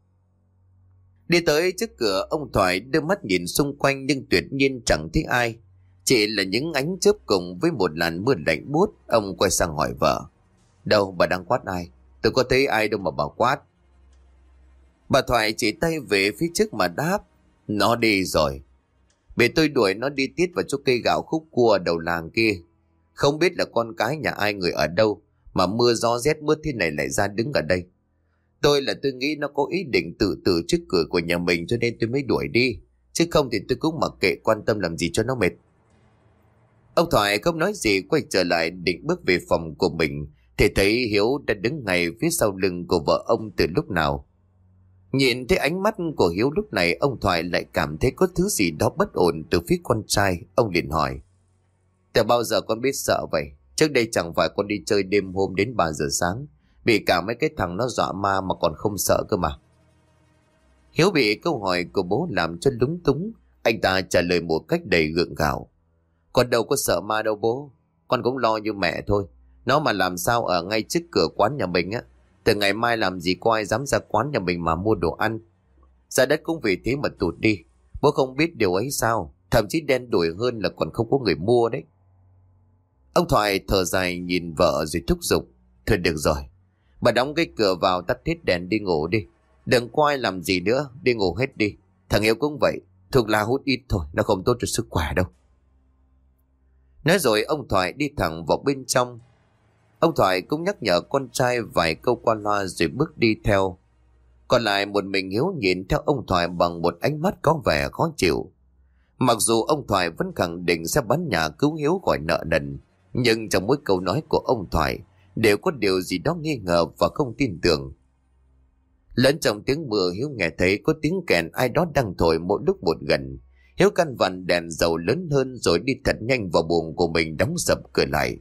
Đi tới trước cửa, ông Thoại đưa mắt nhìn xung quanh nhưng tuyệt nhiên chẳng thấy ai, chỉ là những ánh chớp cùng với một làn mưa lạnh buốt. Ông quay sang hỏi vợ: Đâu, bà đang quát ai? Tôi có thấy ai đâu mà bà quát. Bà Thoại chỉ tay về phía trước mà đáp: Nó đi rồi. Bị tôi đuổi nó đi tít vào chỗ cây gạo khúc cua đầu làng kia. Không biết là con cái nhà ai người ở đâu mà mưa gió rét mướt thế này lại ra đứng ở đây. Tôi là tôi nghĩ nó có ý định tự tử trước cửa của nhà mình cho nên tôi mới đuổi đi. Chứ không thì tôi cũng mặc kệ, quan tâm làm gì cho nó mệt. Ông Thoại không nói gì, quay trở lại định bước về phòng của mình thì thấy Hiếu đã đứng ngay phía sau lưng của vợ ông từ lúc nào. Nhìn thấy ánh mắt của Hiếu lúc này, ông Thoại lại cảm thấy có thứ gì đó bất ổn từ phía con trai. Ông liền hỏi: Từ bao giờ con biết sợ vậy? Trước đây chẳng phải con đi chơi đêm hôm đến ba giờ sáng, bị cả mấy cái thằng nó dọa ma mà còn không sợ cơ mà. Hiếu bị câu hỏi của bố làm cho lúng túng. Anh ta trả lời một cách đầy gượng gạo: Con đâu có sợ ma đâu bố. Con cũng lo như mẹ thôi. Nó mà làm sao ở ngay trước cửa quán nhà mình á, từ ngày mai làm gì có ai dám ra quán nhà mình mà mua đồ ăn. Giá đất cũng vì thế mà tụt đi. Bố không biết điều ấy sao? Thậm chí đen đủi hơn là còn không có người mua đấy. Ông Thoại thở dài nhìn vợ rồi thúc giục: Thôi được rồi, bà đóng cái cửa vào, tắt hết đèn đi ngủ đi. Đừng có ai làm gì nữa, đi ngủ hết đi. Thằng Hiếu cũng vậy, thuốc lá hút ít thôi, nó không tốt cho sức khỏe đâu. Nói rồi ông Thoại đi thẳng vào bên trong. Ông Thoại cũng nhắc nhở con trai vài câu qua loa rồi bước đi theo. Còn lại một mình Hiếu nhìn theo ông Thoại bằng một ánh mắt có vẻ khó chịu. Mặc dù ông Thoại vẫn khẳng định sẽ bán nhà cứu Hiếu khỏi nợ nần, nhưng trong mỗi câu nói của ông Thoại đều có điều gì đó nghi ngờ và không tin tưởng. Lẫn trong tiếng mưa, Hiếu nghe thấy có tiếng kèn ai đó đang thổi một lúc một gần. Hiếu căn vặn đèn dầu lớn hơn rồi đi thật nhanh vào buồng của mình, đóng sập cửa lại.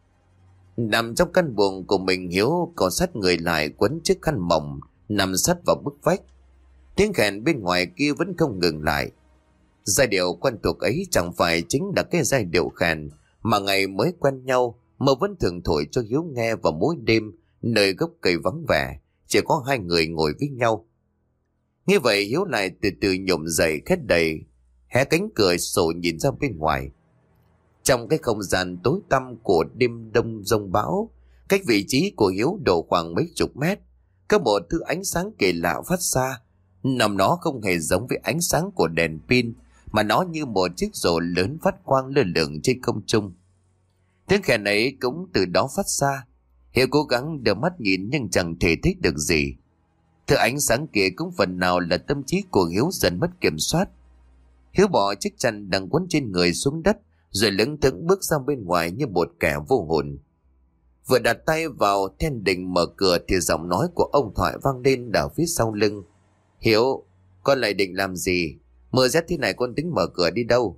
Nằm trong căn buồng của mình, Hiếu cọ sát người lại quấn chiếc khăn mỏng, nằm sát vào bức vách. Tiếng kèn bên ngoài kia vẫn không ngừng lại. Giai điệu quen thuộc ấy chẳng phải chính là cái giai điệu kèn mà ngày mới quen nhau Mơ vẫn thường thổi cho Hiếu nghe vào mỗi đêm nơi gốc cây vắng vẻ, chỉ có hai người ngồi với nhau. Như vậy Hiếu lại từ từ nhổm dậy khét đầy, hé cánh cửa sổ nhìn ra bên ngoài. Trong cái không gian tối tăm của đêm đông giông bão, cách vị trí của Hiếu độ khoảng mấy chục mét, có một thứ ánh sáng kỳ lạ phát ra. Nằm nó không hề giống với ánh sáng của đèn pin, mà nó như một chiếc rổ lớn phát quang lơ lửng trên không trung. Tiếng khen ấy cũng từ đó phát ra. Hiếu cố gắng đưa mắt nhìn nhưng chẳng thể thấy được gì. Thứ ánh sáng kia cũng phần nào là tâm trí của Hiếu dần mất kiểm soát. Hiếu bỏ chiếc chăn đang quấn trên người xuống đất, rồi lững thững bước ra bên ngoài như một kẻ vô hồn. Vừa đặt tay vào then định mở cửa thì giọng nói của ông Thoại vang lên ở phía sau lưng. Hiếu, con lại định làm gì? Mưa rét thế này con tính mở cửa đi đâu?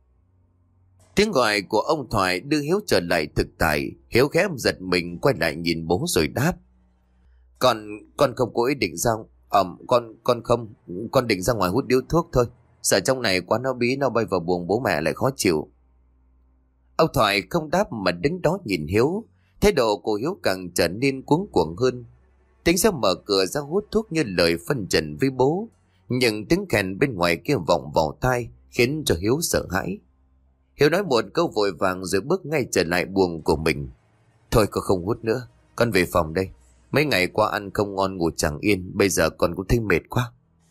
Tiếng gọi của ông Thoại đưa Hiếu trở lại thực tại. Hiếu khẽ giật mình quay lại nhìn bố rồi đáp. Con, con không có ý định ra. Ẩm, con, con không, con định ra ngoài hút điếu thuốc thôi. Sợ trong này quá nó bí, nó bay vào buồng bố mẹ lại khó chịu. Ông Thoại không đáp mà đứng đó nhìn Hiếu. Thái độ của Hiếu càng trở nên cuống cuồng hơn. Tính sẽ mở cửa ra hút thuốc như lời phân trần với bố, nhưng tiếng kèn bên ngoài kia vọng vào tai khiến cho Hiếu sợ hãi. Hiếu nói một câu vội vàng rồi bước ngay trở lại buồng của mình. Thôi con không hút nữa, con về phòng đây. Mấy ngày qua ăn không ngon ngủ chẳng yên, bây giờ con cũng thấy mệt quá.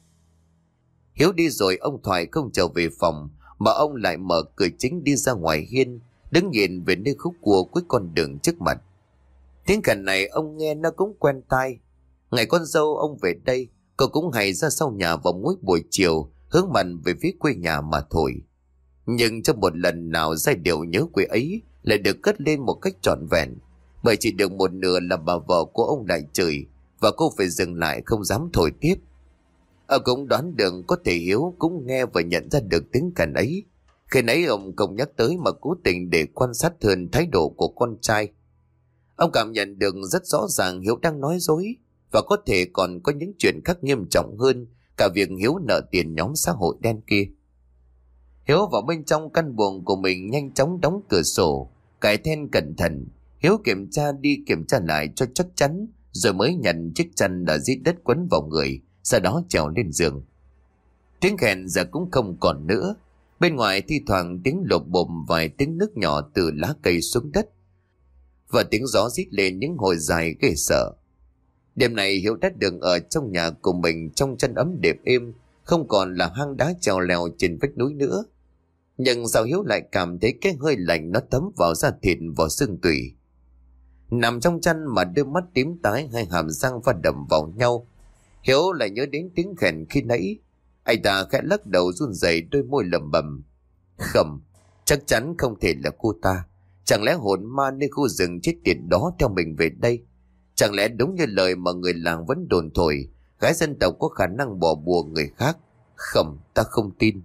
Hiếu đi rồi ông Thoại không trở về phòng, mà ông lại mở cửa chính đi ra ngoài hiên, đứng nhìn về nơi khúc cua cuối con đường trước mặt. Tiếng kèn này ông nghe nó cũng quen tai. Ngày con dâu ông về đây, cậu cũng hay ra sau nhà vào mỗi buổi chiều, hướng mặt về phía quê nhà mà thổi. Nhưng trong một lần nào giai điệu nhớ quê ấy lại được cất lên một cách trọn vẹn, bởi chỉ được một nửa là bà vợ của ông lại chửi, và cô phải dừng lại không dám thổi tiếp. Ông cũng đoán được có thể Hiếu cũng nghe và nhận ra được tiếng kèn ấy. Khi nãy ông không nhắc tới mà cố tình để quan sát hơn thái độ của con trai. Ông cảm nhận được rất rõ ràng Hiếu đang nói dối, và có thể còn có những chuyện khác nghiêm trọng hơn cả việc Hiếu nợ tiền nhóm xã hội đen kia. Hiếu vào bên trong căn buồng của mình, nhanh chóng đóng cửa sổ, cài then cẩn thận. Hiếu kiểm tra đi kiểm tra lại cho chắc chắn, rồi mới nhận chiếc chăn ở dưới đất quấn vào người, sau đó trèo lên giường. Tiếng kèn giờ cũng không còn nữa. Bên ngoài thi thoảng tiếng lộp bộp vài tiếng nước nhỏ từ lá cây xuống đất, và tiếng gió rít lên những hồi dài ghê sợ. Đêm này Hiếu đã được ở trong nhà của mình trong chăn ấm đệm êm, không còn là hang đá trèo leo trên vách núi nữa. Nhưng sao Hiếu lại cảm thấy cái hơi lạnh nó thấm vào da thịt, vào xương tủy. Nằm trong chăn mà đôi mắt tím tái, hai hàm răng va đập vào nhau, Hiếu lại nhớ đến tiếng kèn khi nãy. Anh ta khẽ lắc đầu run rẩy, đôi môi lẩm bẩm. Không, chắc chắn không thể là cô ta. Chẳng lẽ hồn ma nơi khu rừng chết tiệt đó theo mình về đây? Chẳng lẽ đúng như lời mà người làng vẫn đồn thổi, gái dân tộc có khả năng bỏ bùa người khác? Không, ta không tin.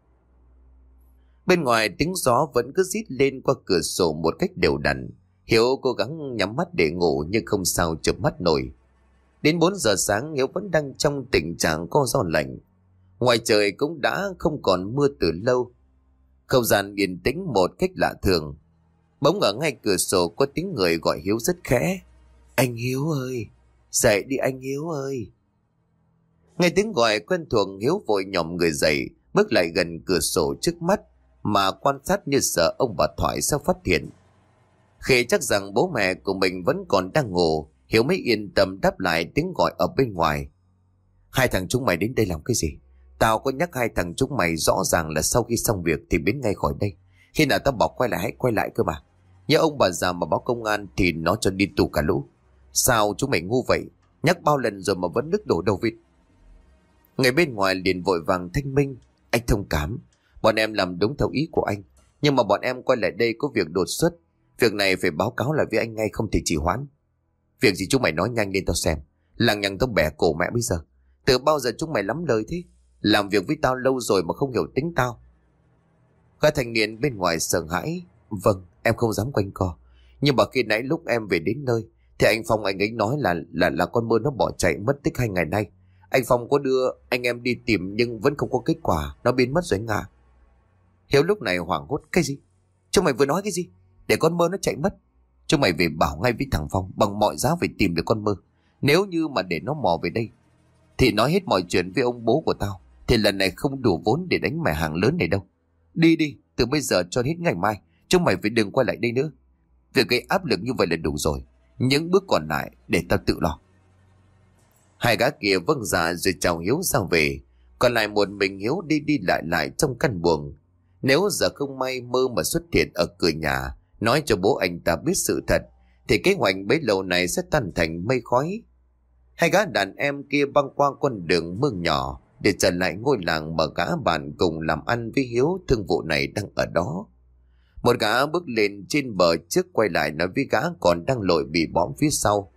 Bên ngoài tiếng gió vẫn cứ rít lên qua cửa sổ một cách đều đặn. Hiếu cố gắng nhắm mắt để ngủ nhưng không sao chợp mắt nổi. Đến bốn giờ sáng Hiếu vẫn đang trong tình trạng có gió lạnh. Ngoài trời cũng đã không còn mưa từ lâu. Không gian yên tĩnh một cách lạ thường. Bỗng ở ngay cửa sổ có tiếng người gọi Hiếu rất khẽ. Anh Hiếu ơi, dậy đi anh Hiếu ơi. Nghe tiếng gọi quen thuộc, Hiếu vội nhòm người dậy, bước lại gần cửa sổ trước mắt mà quan sát như sợ ông bà Thoại sẽ phát hiện. Khi chắc rằng bố mẹ của mình vẫn còn đang ngủ, Hiếu mới yên tâm đáp lại tiếng gọi ở bên ngoài. Hai thằng chúng mày đến đây làm cái gì? Tao có nhắc hai thằng chúng mày rõ ràng là sau khi xong việc thì biến ngay khỏi đây. Khi nào tao bảo quay lại hãy quay lại cơ mà. Nhớ ông bà già mà báo công an thì nó cho đi tù cả lũ. Sao chúng mày ngu vậy? Nhắc bao lần rồi mà vẫn nước đổ đầu vịt. Người bên ngoài liền vội vàng thanh minh. Anh thông cảm, bọn em làm đúng theo ý của anh, nhưng mà bọn em quay lại đây có việc đột xuất. Việc này phải báo cáo lại với anh ngay, không thể trì hoãn. Việc gì chúng mày nói nhanh lên tao xem. Lằng nhằng tao bẻ cổ mẹ bây giờ. Từ bao giờ chúng mày lắm lời thế? Làm việc với tao lâu rồi mà không hiểu tính tao. Gã thanh niên bên ngoài sợ hãi. Vâng, em không dám quanh co. Nhưng mà khi nãy lúc em về đến nơi thì anh Phong anh ấy nói là là là con mơ nó bỏ chạy mất tích hai ngày nay. Anh Phong có đưa anh em đi tìm nhưng vẫn không có kết quả, nó biến mất rồi anh à. Hiếu lúc này hoảng hốt. Cái gì? Chúng mày vừa nói cái gì? Để con mơ nó chạy mất? Chúng mày về bảo ngay với thằng Phong bằng mọi giá phải tìm được con mơ. Nếu như mà để nó mò về đây Thì nói hết mọi chuyện với ông bố của tao, thì lần này không đủ vốn để đánh mẹ hàng lớn này đâu. Đi đi, từ bây giờ cho đến ngày mai, chúng mày phải đừng quay lại đây nữa. Việc gây áp lực như vậy là đủ rồi. Những bước còn lại để tao tự lo. Hai gã kia vâng dạ rồi chào Hiếu ra về. Còn lại một mình Hiếu đi đi lại lại trong căn buồng. Nếu giờ không may mơ mà xuất hiện ở cửa nhà, nói cho bố anh ta biết sự thật, thì kế hoạch bấy lâu này sẽ tan thành mây khói. Hai gã đàn em kia băng qua con đường mương nhỏ để trở lại ngôi làng mà gã bạn cùng làm ăn với Hiếu thương vụ này đang ở đó. Một gã bước lên trên bờ trước quay lại nói với gã còn đang lội bị bõm phía sau: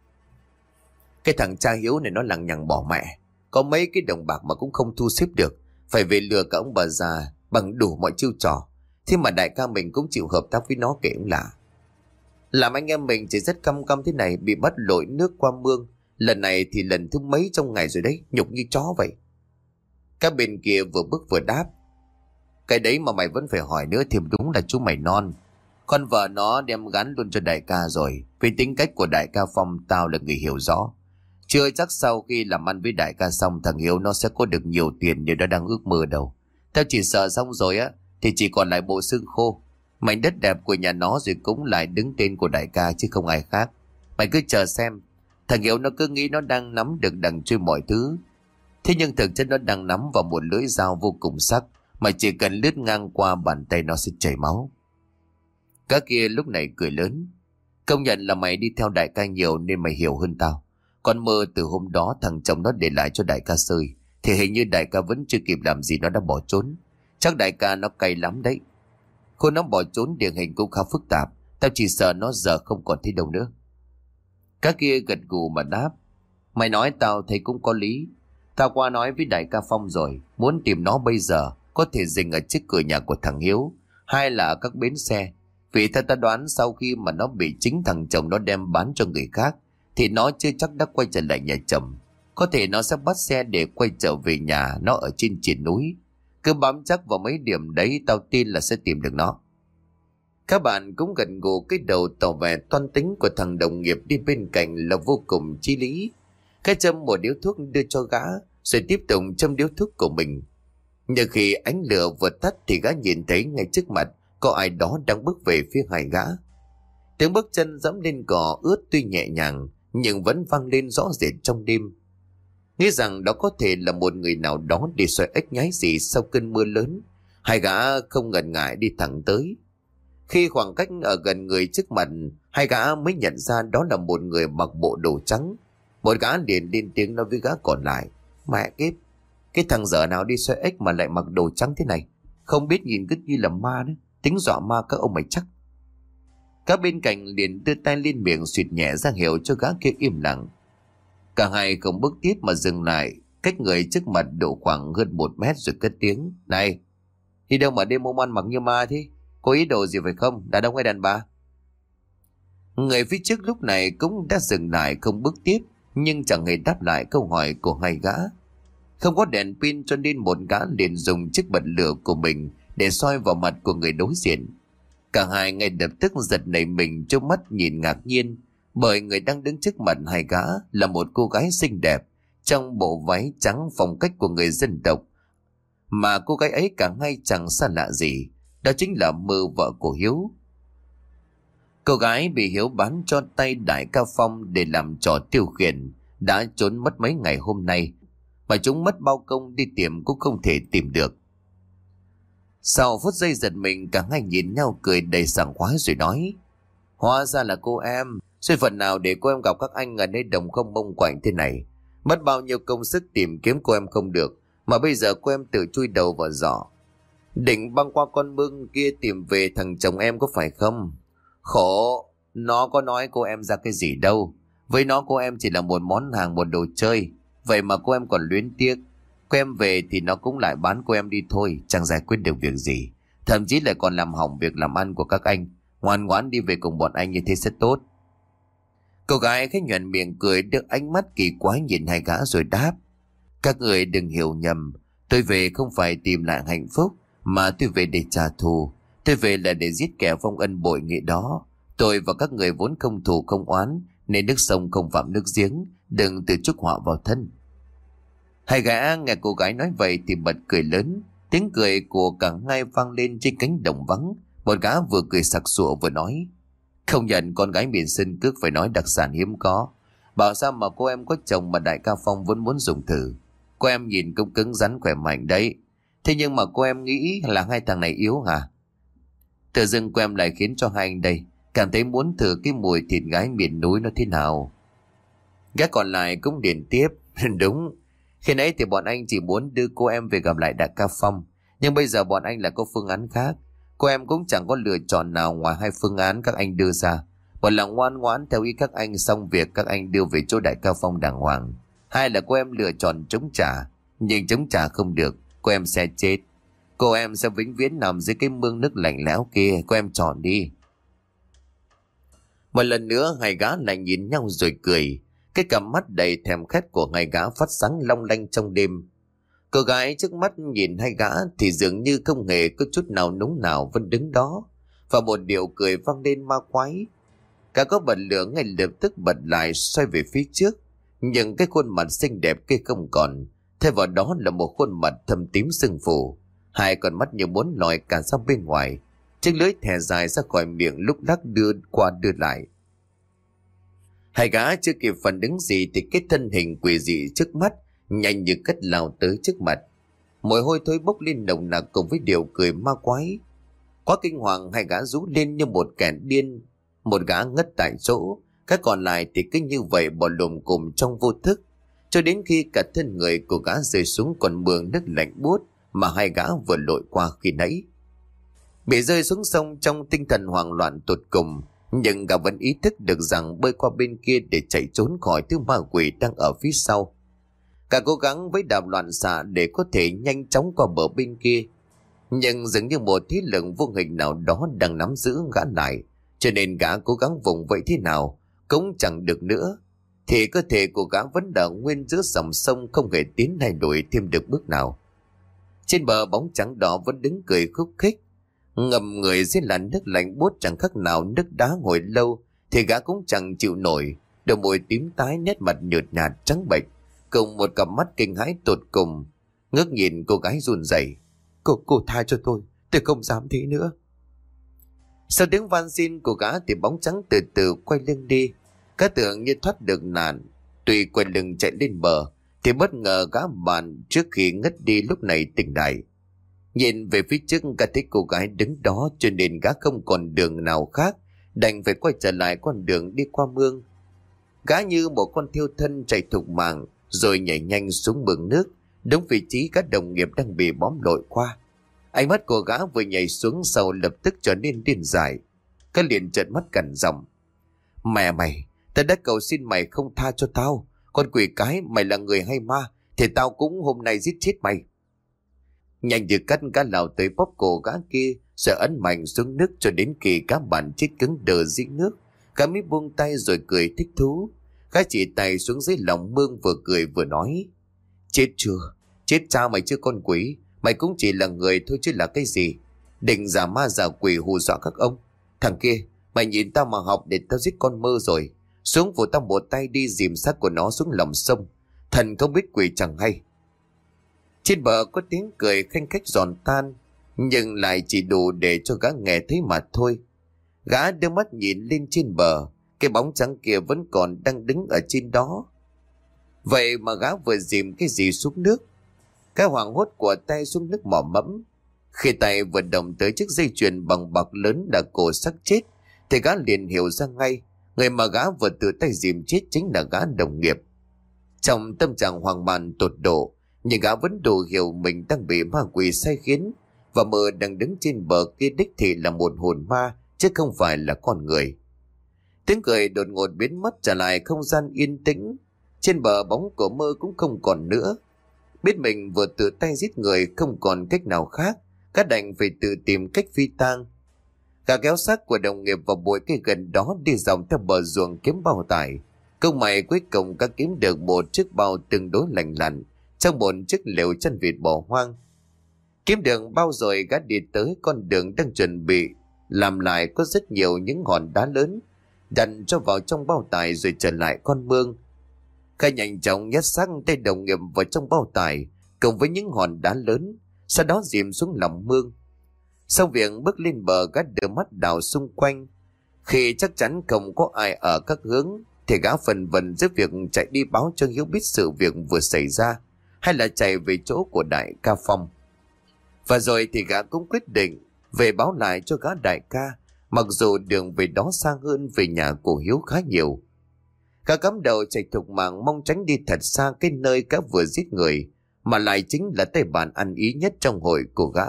Cái thằng cha Hiếu này nó lằng nhằng bỏ mẹ, có mấy cái đồng bạc mà cũng không thu xếp được, phải về lừa cả ông bà già bằng đủ mọi chiêu trò. Thế mà đại ca mình cũng chịu hợp tác với nó kể cũng lạ. Làm anh em mình chỉ rất căm căm thế này, bị bắt lội nước qua mương. Lần này thì lần thứ mấy trong ngày rồi đấy, nhục như chó vậy. Các bên kia vừa bước vừa đáp: Cái đấy mà mày vẫn phải hỏi nữa thì đúng là chú mày non. Con vợ nó đem gắn luôn cho đại ca rồi. Vì tính cách của đại ca Phong tao là người hiểu rõ. Chưa chắc sau khi làm ăn với đại ca xong thằng Hiếu nó sẽ có được nhiều tiền như nó đang ước mơ đâu. Tao chỉ sợ xong rồi á thì chỉ còn lại bộ xương khô. Mảnh đất đẹp của nhà nó rồi cũng lại đứng tên của đại ca chứ không ai khác. Mày cứ chờ xem. Thằng Hiếu nó cứ nghĩ nó đang nắm được đằng chui mọi thứ. Thế nhưng thực chất nó đang nắm vào một lưỡi dao vô cùng sắc, mà chỉ cần lướt ngang qua bàn tay nó sẽ chảy máu. Các kia lúc này cười lớn: Công nhận là mày đi theo đại ca nhiều nên mày hiểu hơn tao. Con mơ từ hôm đó thằng chồng nó để lại cho đại ca sơi, thì hình như đại ca vẫn chưa kịp làm gì nó đã bỏ trốn. Chắc đại ca nó cay lắm đấy. Khôn nó bỏ trốn địa hình cũng khá phức tạp, tao chỉ sợ nó giờ không còn thấy đâu nữa. Các kia gật gù mà đáp: Mày nói tao thấy cũng có lý. Tao qua nói với đại ca Phong rồi, muốn tìm nó bây giờ có thể dừng ở trước cửa nhà của thằng Hiếu, hay là ở các bến xe. Vì theo ta đoán sau khi mà nó bị chính thằng chồng nó đem bán cho người khác, thì nó chưa chắc đã quay trở lại nhà chồng. Có thể nó sẽ bắt xe để quay trở về nhà nó ở trên triển núi. Cứ bám chắc vào mấy điểm đấy, tao tin là sẽ tìm được nó. Các bạn cũng gần gù cái đầu tỏ vẻ toan tính của thằng đồng nghiệp đi bên cạnh là vô cùng chí lý. Cái châm một điếu thuốc đưa cho gã, rồi tiếp tục châm điếu thuốc của mình. Nhưng khi ánh lửa vừa tắt thì gã nhìn thấy ngay trước mặt có ai đó đang bước về phía hai gã. Tiếng bước chân dẫm lên cỏ ướt tuy nhẹ nhàng nhưng vẫn vang lên rõ rệt trong đêm. Nghĩ rằng đó có thể là một người nào đó đi xoay ếch nhái gì sau cơn mưa lớn, hai gã không ngần ngại đi thẳng tới. Khi khoảng cách ở gần người trước mặt, hai gã mới nhận ra đó là một người mặc bộ đồ trắng. Một gã liền lên tiếng nói với gã còn lại: Mẹ kiếp, cái thằng dở nào đi xoay ếch mà lại mặc đồ trắng thế này? Không biết nhìn cứ như là ma đấy, tính dọa ma các ông mày chắc. Các bên cạnh liền đưa tay lên miệng suýt nhẹ ra hiệu cho gã kia im lặng. Cả hai không bước tiếp mà dừng lại cách người trước mặt độ khoảng hơn một mét rồi cất tiếng: Này, đi đâu mà đêm hôm ăn mặc như ma thế? Có ý đồ gì phải không, đàn ông hay đàn bà? Người phía trước lúc này cũng đã dừng lại không bước tiếp, nhưng chẳng hề đáp lại câu hỏi của hai gã. Không có đèn pin cho nên một gã liền dùng chiếc bật lửa của mình để soi vào mặt của người đối diện. Cả hai ngay lập tức giật nảy mình trước mắt nhìn ngạc nhiên, bởi người đang đứng trước mặt hai gã là một cô gái xinh đẹp trong bộ váy trắng phong cách của người dân tộc. Mà cô gái ấy cả hai chẳng xa lạ gì, đó chính là Mơ, vợ của Hiếu. Cô gái bị Hiếu bán cho tay đại ca Phong để làm trò tiêu khiển, đã trốn mất mấy ngày hôm nay, mà chúng mất bao công đi tìm cũng không thể tìm được. Sau phút giây giật mình, cả hai nhìn nhau cười đầy sảng khoái rồi nói: Hóa ra là cô em, duyên phận nào để cô em gặp các anh ở nơi đồng không mông quạnh thế này. Mất bao nhiêu công sức tìm kiếm cô em không được, mà bây giờ cô em tự chui đầu vào giỏ. Định băng qua con mương kia tìm về thằng chồng em có phải không? Khổ, nó có nói cô em ra cái gì đâu. Với nó cô em chỉ là một món hàng, một đồ chơi. Vậy mà cô em còn luyến tiếc. Cô em về thì nó cũng lại bán cô em đi thôi, chẳng giải quyết được việc gì. Thậm chí lại còn làm hỏng việc làm ăn của các anh. Ngoan ngoãn đi về cùng bọn anh như thế rất tốt. Cô gái khẽ nhoẻn miệng cười, đưa ánh mắt kỳ quái nhìn hai gã rồi đáp: Các người đừng hiểu nhầm, tôi về không phải tìm lại hạnh phúc, mà tôi về để trả thù. Tôi về là để giết kẻ vong ân bội nghĩa đó. Tôi và các người vốn không thù không oán, nên nước sông không phạm nước giếng, đừng tự chuốc họa vào thân. Hai gã nghe cô gái nói vậy thì bật cười lớn. Tiếng cười của cả hai vang lên trên cánh đồng vắng. Một gã vừa cười sặc sụa vừa nói: Không nhận con gái miền Sơn Cước phải nói đặc sản hiếm có. Bảo sao mà cô em có chồng mà đại ca Phong vẫn muốn dùng thử. Cô em nhìn cũng cứng rắn khỏe mạnh đấy. Thế nhưng mà cô em nghĩ là hai thằng này yếu hả? Tự dưng cô em lại khiến cho hai anh đây cảm thấy muốn thử cái mùi thịt gái miền núi nó thế nào. Gã còn lại cũng điền tiếp: Đúng, khi nãy thì bọn anh chỉ muốn đưa cô em về gặp lại đại ca Phong, nhưng bây giờ bọn anh lại có phương án khác. Cô em cũng chẳng có lựa chọn nào ngoài hai phương án các anh đưa ra. Một là ngoan ngoãn theo ý các anh, xong việc các anh đưa về chỗ đại ca Phong đàng hoàng. Hai là cô em lựa chọn chống trả, nhưng chống trả không được, cô em sẽ chết. Cô em sẽ vĩnh viễn nằm dưới cái mương nước lạnh lẽo kia. Cô em chọn đi. Một lần nữa hai gã lại nhìn nhau rồi cười. Cái cặp mắt đầy thèm khát của hai gã phát sáng long lanh trong đêm. Cô gái trước mắt nhìn hai gã thì dường như không hề có chút nào núng nào vẫn đứng đó, và một điệu cười vang lên ma quái. Cả có bật lửa ngay lập tức bật lại xoay về phía trước, nhưng cái khuôn mặt xinh đẹp kia không còn, thay vào đó là một khuôn mặt thâm tím sưng phù, hai con mắt như muốn lòi cả ra bên ngoài, chiếc lưỡi thè dài ra khỏi miệng lúc lắc đưa qua đưa lại. Hai gã chưa kịp phản ứng gì thì cái thân hình quỷ dị trước mắt nhanh như cất lao tới trước mặt. Mùi hôi thối bốc lên nồng nặc cùng với điệu cười ma quái. Quá kinh hoàng, hai gã rú lên như một kẻ điên. Một gã ngất tại chỗ, các còn lại thì cứ như vậy bỏ lùm cùng trong vô thức, cho đến khi cả thân người của gã rơi xuống con mương nước lạnh buốt mà hai gã vừa lội qua khi nãy. Bị rơi xuống sông trong tinh thần hoảng loạn tột cùng, nhưng gã vẫn ý thức được rằng bơi qua bên kia để chạy trốn khỏi thứ ma quỷ đang ở phía sau. Cả cố gắng với đạp loạn xạ để có thể nhanh chóng qua bờ bên kia, nhưng dường như một thế lực vô hình nào đó đang nắm giữ gã lại, cho nên gã cố gắng vùng vẫy thế nào cũng chẳng được nữa, thì cơ thể của gã vẫn đờ nguyên giữa dòng sông, không hề tiến hay lùi thêm được bước nào. Trên bờ bóng trắng đỏ vẫn đứng cười khúc khích, ngầm người dưới làn nước lạnh buốt chẳng khác nào nước đá ngồi lâu thì gã cũng chẳng chịu nổi. Đôi môi tím tái, nét mặt nhợt nhạt trắng bệch, cùng một cặp mắt kinh hãi tột cùng, ngước nhìn cô gái run rẩy. Cô, cô tha cho tôi, tôi không dám thế nữa. Sau tiếng van xin của gã thì bóng trắng từ từ quay lưng đi. Cá tưởng như thoát được nạn, tùy quay lưng chạy lên bờ thì bất ngờ gã bạn trước khi ngất đi lúc này tỉnh lại. Nhìn về phía trước, gã thấy cô gái đứng đó, cho nên gã không còn đường nào khác, đành phải quay trở lại con đường đi qua mương. Gã như một con thiêu thân chạy thục mạng, rồi nhảy nhanh xuống mương nước, đúng vị trí các đồng nghiệp đang bị bóm lội qua. Ánh mắt của gã vừa nhảy xuống sau lập tức trở nên điên dại. Cái liền trợn mắt cằn giọng: Mẹ mày, tao đã cầu xin mày không tha cho tao. Con quỷ cái, mày là người hay ma thì tao cũng hôm nay giết chết mày. Nhanh như cắt, gã lao tới bóp cổ gã kia rồi ấn mạnh xuống nước cho đến khi cá bản chết cứng đờ dưới nước. Gã mới buông tay rồi cười thích thú. Gã chỉ tay xuống dưới lòng mương vừa cười vừa nói: Chết chưa? Chết cha mày chứ con quỷ. Mày cũng chỉ là người thôi chứ là cái gì. Định giả ma giả quỷ hù dọa các ông. Thằng kia, mày nhìn tao mà học để tao giết con mơ rồi. Xuống vỗ tao một tay đi dìm xác của nó xuống lòng sông. Thần không biết quỷ chẳng hay. Trên bờ có tiếng cười khanh khách giòn tan, nhưng lại chỉ đủ để cho gã nghe thấy mà thôi. Gã đưa mắt nhìn lên trên bờ, cái bóng trắng kia vẫn còn đang đứng ở trên đó. Vậy mà gã vừa dìm cái gì xuống nước? Cái hoảng hốt của tay xuống nước mò mẫm. Khi tay vừa động tới chiếc dây chuyền bằng bạc lớn đã cổ xác chết, thì gã liền hiểu ra ngay, người mà gã vừa tự tay dìm chết chính là gã đồng nghiệp. Trong tâm trạng hoang mang tột độ, nhưng gã vẫn đủ hiểu mình đang bị ma quỷ sai khiến, và mơ đang đứng trên bờ kia đích thị là một hồn ma chứ không phải là con người. Tiếng cười đột ngột biến mất, trở lại không gian yên tĩnh. Trên bờ bóng của mơ cũng không còn nữa. Biết mình vừa tự tay giết người, không còn cách nào khác, gã đành phải tự tìm cách phi tang. Gã kéo xác của đồng nghiệp vào bụi cây gần đó, đi dòng theo bờ ruộng kiếm bao tải. Công mày cuối cùng gã kiếm được một chiếc bao tương đối lành lặn trong một chiếc lều chăn vịt bỏ hoang. Kiếm được bao rồi, gã đi tới con đường đang chuẩn bị làm lại, có rất nhiều những hòn đá lớn, đặt cho vào trong bao tải rồi trở lại con mương. Khải nhanh chóng nhét xác tay đồng nghiệp vào trong bao tải cùng với những hòn đá lớn, sau đó dìm xuống lòng mương. Sau việc bước lên bờ, gã đưa mắt đảo xung quanh. Khi chắc chắn không có ai ở các hướng thì gã phần vần giữa việc chạy đi báo cho Hiếu biết sự việc vừa xảy ra hay là chạy về chỗ của đại ca Phong. Và rồi thì gã cũng quyết định về báo lại cho gã đại ca, mặc dù đường về đó xa hơn về nhà của Hiếu khá nhiều. Gã cắm đầu chạy thục mạng mong tránh đi thật xa cái nơi gã vừa giết người, mà lại chính là tay bàn ăn ý nhất trong hội của gã.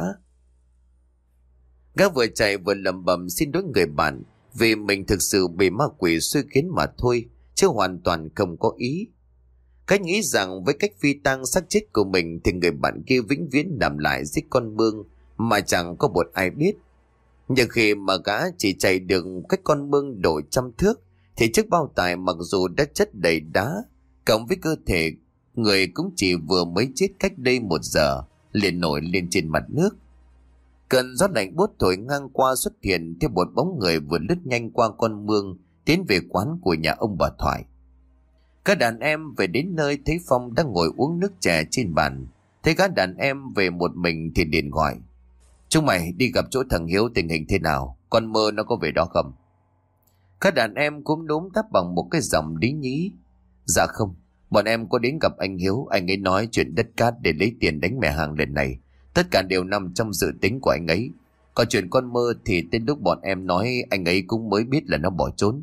Gã vừa chạy vừa lẩm bẩm xin lỗi người bạn vì mình thực sự bị ma quỷ xui khiến mà thôi, chứ hoàn toàn không có ý. Gã nghĩ rằng với cách phi tang xác chết của mình thì người bạn kia vĩnh viễn làm lại giết con mương mà chẳng có một ai biết. Nhưng khi mà gã chỉ chạy được cách con mương độ trăm thước thì chiếc bao tải mặc dù đã chất đầy đá, cộng với cơ thể người cũng chỉ vừa mới chết cách đây một giờ, liền nổi lên trên mặt nước. Cơn gió lạnh buốt thổi ngang qua xuất hiện theo một bóng người vừa lướt nhanh qua con mương tiến về quán của nhà ông bà Thoại. Các đàn em về đến nơi thấy Phong đang ngồi uống nước chè trên bàn. Thấy các đàn em về một mình thì liền gọi: "Chúng mày đi gặp chỗ thằng Hiếu tình hình thế nào? Con mơ nó có về đó không?" Các đàn em cũng đốm đáp bằng một cái giọng lý nhí: "Dạ không, bọn em có đến gặp anh Hiếu. Anh ấy nói chuyện đất cát để lấy tiền đánh mẹ hàng lần này, tất cả đều nằm trong dự tính của anh ấy. Còn chuyện con mơ thì tới lúc bọn em nói anh ấy cũng mới biết là nó bỏ trốn."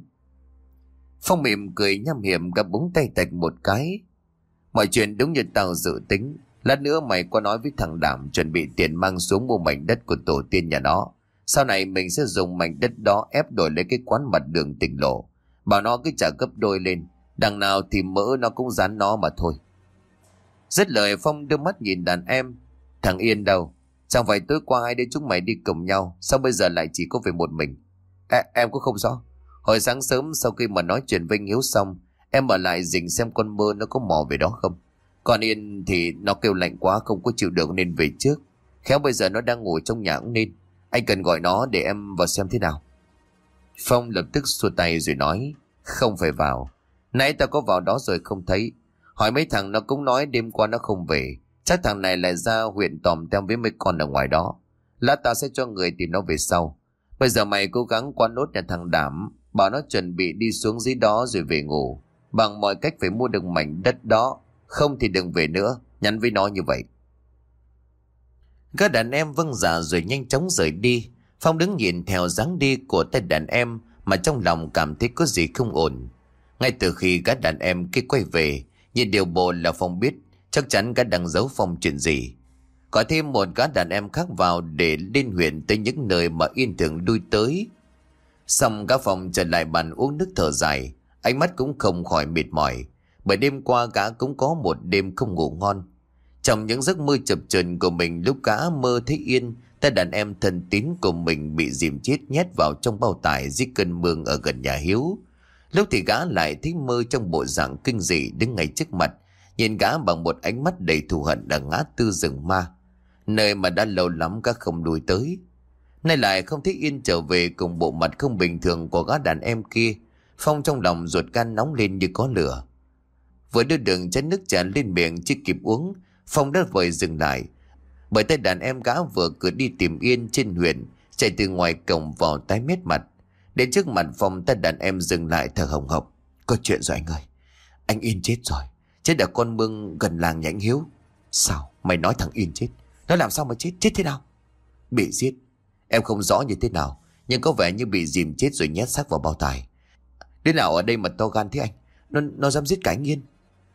Phong mỉm cười nham hiểm, gặp búng tay tạch một cái: "Mọi chuyện đúng như tao dự tính. Lát nữa mày có nói với thằng Đảm chuẩn bị tiền mang xuống mua mảnh đất của tổ tiên nhà nó. Sau này mình sẽ dùng mảnh đất đó ép đổi lấy cái quán mặt đường tỉnh lộ. Bảo nó cứ trả gấp đôi lên, đằng nào thì mỡ nó cũng dán nó mà thôi." Dứt lời, Phong đưa mắt nhìn đàn em: "Thằng Yên đâu? Chẳng phải tối qua hai đứa chúng mày đi cùng nhau, sao bây giờ lại chỉ có về một mình?" À, em cũng không rõ. Hồi sáng sớm sau khi mà nói chuyện với Hiếu xong, em ở lại rình xem con mơ nó có mò về đó không. Còn Yên thì nó kêu lạnh quá không có chịu được nên về trước. Khéo bây giờ nó đang ngủ trong nhà cũng nên. Anh cần gọi nó để em vào xem thế nào." Phong lập tức xua tay rồi nói: "Không phải vào. Nãy tao có vào đó rồi không thấy. Hỏi mấy thằng nó cũng nói đêm qua nó không về. Chắc thằng này lại ra huyện tòm tem với mấy con ở ngoài đó. Lát tao sẽ cho người tìm nó về sau. Bây giờ mày cố gắng qua nốt nhà thằng Đảm, bảo nó chuẩn bị đi xuống dưới đó rồi về ngủ. Bằng mọi cách phải mua được mảnh đất đó, không thì đừng về nữa, nhắn với nó như vậy." Các đàn em vâng dạ rồi nhanh chóng rời đi. Phong đứng nhìn theo dáng đi của tay đàn em mà trong lòng cảm thấy có gì không ổn. Ngay từ khi các đàn em kia quay về, nhìn điều bộ là Phong biết chắc chắn các đang giấu Phong chuyện gì. Có thêm một các đàn em khác vào để lên huyện tới những nơi mà Yên thường lui tới. Xong các Phong trở lại bàn uống nước thở dài, ánh mắt cũng không khỏi mệt mỏi, bởi đêm qua gã cũng có một đêm không ngủ ngon. Trong những giấc mơ chập chờn của mình, lúc gã mơ thấy Yên, tay đàn em thân tín của mình bị dìm chết nhét vào trong bao tải dưới cơn mương ở gần nhà Hiếu. Lúc thì gã lại thấy mơ trong bộ dạng kinh dị đứng ngay trước mặt, nhìn gã bằng một ánh mắt đầy thù hận ở ngã tư rừng ma, nơi mà đã lâu lắm gã không đuổi tới. Nay lại không thấy Yên trở về cùng bộ mặt không bình thường của gã đàn em kia. Phong trong lòng ruột gan nóng lên như có lửa. Vừa đưa đường chén nước trà lên miệng chưa kịp uống, Phong đã vội dừng lại, bởi tay đàn em gã vừa cứ đi tìm Yên trên huyện, chạy từ ngoài cổng vào tái mét mặt. Đến trước mặt Phong, tay đàn em dừng lại thở hồng hộc: "Có chuyện rồi anh ơi, anh Yên chết rồi, chết ở con mương gần làng nhà anh Hiếu." "Sao mày nói thằng Yên chết? Nó làm sao mà chết? Chết thế nào?" "Bị giết. Em không rõ như thế nào, nhưng có vẻ như bị dìm chết rồi nhét xác vào bao tải. Đứa nào ở đây mà to gan thế anh? Nó, nó dám giết cả anh Yên."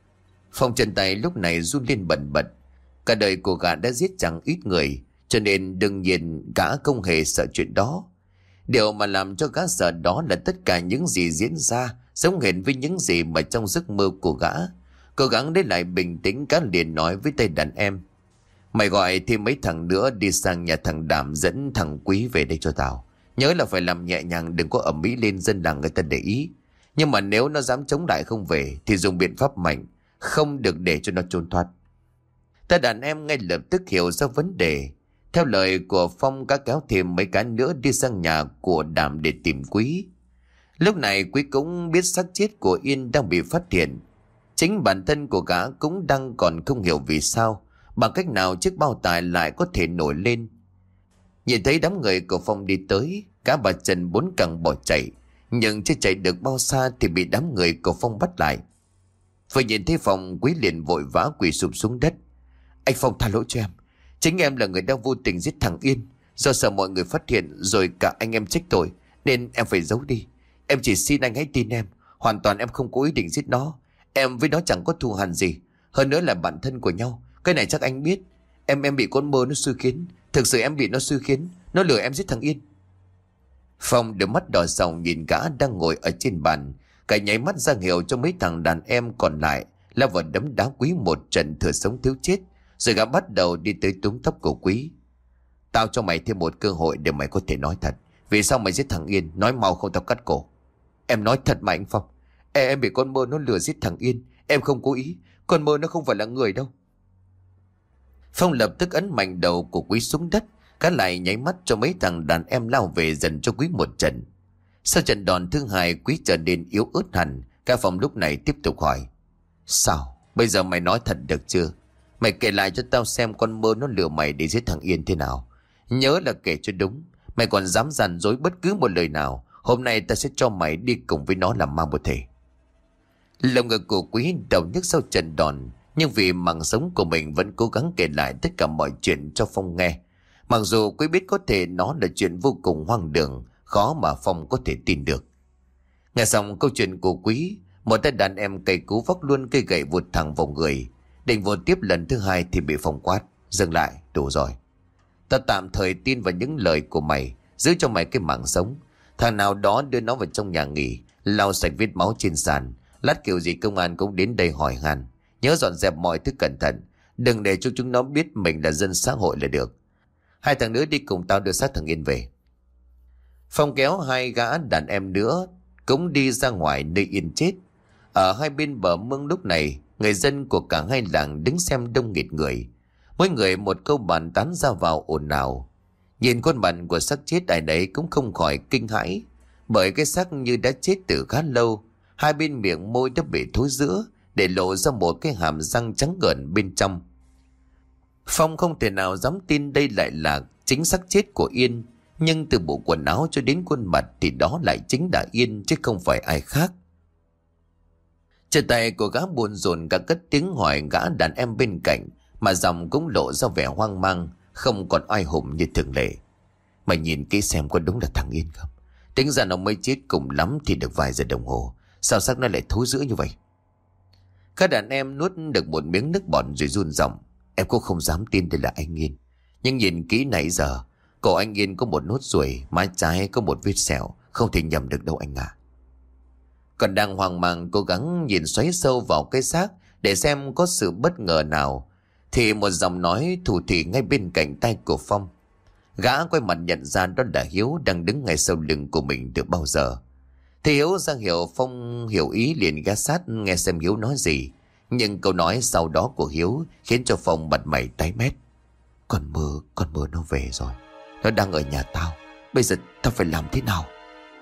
Phong chân tay lúc này run lên bần bật. Cả đời của gã đã giết chẳng ít người, cho nên đương nhiên gã không hề sợ chuyện đó. Điều mà làm cho gã sợ đó là tất cả những gì diễn ra giống hệt với những gì mà trong giấc mơ của gã. Cố gắng lấy lại bình tĩnh, gã liền nói với tay đàn em: "Mày gọi thêm mấy thằng nữa đi sang nhà thằng Đảm dẫn thằng Quý về đây cho tao. Nhớ là phải làm nhẹ nhàng, đừng có ầm ĩ lên dân làng người ta để ý. Nhưng mà nếu nó dám chống lại không về thì dùng biện pháp mạnh, không được để cho nó trốn thoát." Ta đàn em ngay lập tức hiểu ra vấn đề. Theo lời của Phong, cá kéo thêm mấy cái nữa đi sang nhà của Đảm để tìm Quý. Lúc này Quý cũng biết xác chết của Yên đang bị phát hiện. Chính bản thân của gã cũng đang còn không hiểu vì sao, bằng cách nào chiếc bao tải lại có thể nổi lên. Nhìn thấy đám người của Phong đi tới, cả bà Trần bốn cẳng bỏ chạy, nhưng chưa chạy được bao xa thì bị đám người của Phong bắt lại. Vừa nhìn thấy Phong, Quý liền vội vã quỳ sụp xuống đất. Anh Phong tha lỗi cho em, chính em là người đã vô tình giết thằng Yên. Do sợ mọi người phát hiện rồi cả anh em trách tội nên em phải giấu đi. Em chỉ xin anh hãy tin em, hoàn toàn em không có ý định giết nó. Em với nó chẳng có thù hằn gì, hơn nữa là bạn thân của nhau. Cái này chắc anh biết. Em em bị con mơ nó xui khiến. Thực sự em bị nó xui khiến. Nó lừa em giết thằng Yên. Phong đôi mắt đỏ sòng nhìn gã đang ngồi ở trên bàn, cả nháy mắt ra hiệu cho mấy thằng đàn em còn lại lao vào đấm đá Quý một trận thừa sống thiếu chết. Rồi gã bắt đầu đi tới túm tóc của Quý. Tao cho mày thêm một cơ hội để mày có thể nói thật. Vì sao mày giết thằng Yên? Nói mau không tao cắt cổ. Em nói thật mà anh Phong. Em, em bị con mơ nó lừa giết thằng Yên. Em không cố ý. Con mơ nó không phải là người đâu. Phong lập tức ấn mạnh đầu của Quý xuống đất. Cả lại nháy mắt cho mấy thằng đàn em lao về dần cho Quý một trận. Sau trận đòn thứ hai, Quý trở nên yếu ớt hẳn. Cả Phong lúc này tiếp tục hỏi. Sao? Bây giờ mày nói thật được chưa? Mày kể lại cho tao xem con mơ nó lừa mày để giết thằng Yên thế nào. Nhớ là kể cho đúng. Mày còn dám dằn dối bất cứ một lời nào, hôm nay ta sẽ cho mày đi cùng với nó làm ma một thể. Lòng ngực của Quý đau nhức sau trận đòn, nhưng vì mạng sống của mình vẫn cố gắng kể lại tất cả mọi chuyện cho Phong nghe. Mặc dù Quý biết có thể nó là chuyện vô cùng hoang đường, khó mà Phong có thể tin được. Nghe xong câu chuyện của Quý, một tay đàn em cày cú vóc luôn cây gậy vụt thẳng vào người. Định vụt tiếp lần thứ hai thì bị Phong quát. Dừng lại, đủ rồi. Ta tạm thời tin vào những lời của mày, giữ cho mày cái mạng sống. Thằng nào đó đưa nó vào trong nhà nghỉ, lau sạch vết máu trên sàn. Lát kiểu gì công an cũng đến đây hỏi han. Nhớ dọn dẹp mọi thứ cẩn thận, đừng để cho chúng nó biết mình là dân xã hội là được. Hai thằng nữa đi cùng tao đưa xác thằng Yên về. Phong kéo hai gã đàn em nữa cũng đi ra ngoài nơi Yên chết. Ở hai bên bờ mương lúc này, người dân của cả hai làng đứng xem đông nghịt người. Mỗi người một câu bàn tán ra vào ồn ào. Nhìn khuôn mặt của xác chết ai đấy cũng không khỏi kinh hãi, bởi cái xác như đã chết từ khá lâu. Hai bên miệng môi đã bị thối rữa, để lộ ra một cái hàm răng trắng ngần bên trong. Phong không thể nào dám tin đây lại là chính xác chết của Yên, nhưng từ bộ quần áo cho đến khuôn mặt thì đó lại chính là Yên chứ không phải ai khác. Trên tay của gã buồn rộn cả cất tiếng hỏi gã đàn em bên cạnh, mà giọng cũng lộ ra vẻ hoang mang, không còn oai hùng như thường lệ. Mày nhìn kỹ xem có đúng là thằng Yên không? Tính ra nó mới chết cùng lắm thì được vài giờ đồng hồ, sao xác nó lại thối rữa như vậy? Các đàn em nuốt được một miếng nước bọt rồi run giọng. Em cũng không dám tin đây là anh Yên, nhưng nhìn kỹ nãy giờ, cổ anh Yên có một nốt ruồi, má trái có một vết sẹo, không thể nhầm được đâu anh à. Còn đang hoang mang cố gắng nhìn xoáy sâu vào cái xác để xem có sự bất ngờ nào, thì một giọng nói thủ thỉ ngay bên cạnh tay của Phong. Gã quay mặt nhận ra đó là Hiếu đang đứng ngay sau lưng của mình từ bao giờ. Thì Hiếu ra hiệu Phong hiểu ý, liền ghé sát nghe xem Hiếu nói gì. Nhưng câu nói sau đó của Hiếu khiến cho Phong mặt mày tái mét. Con mơ, con mơ nó về rồi. Nó đang ở nhà tao. Bây giờ tao phải làm thế nào?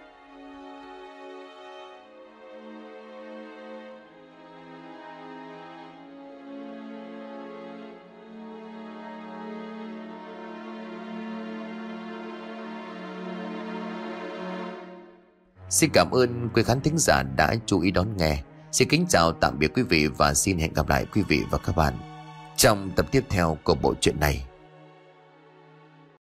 Xin cảm ơn quý khán thính giả đã chú ý đón nghe. Xin kính chào tạm biệt quý vị và xin hẹn gặp lại quý vị và các bạn trong tập tiếp theo của bộ truyện này.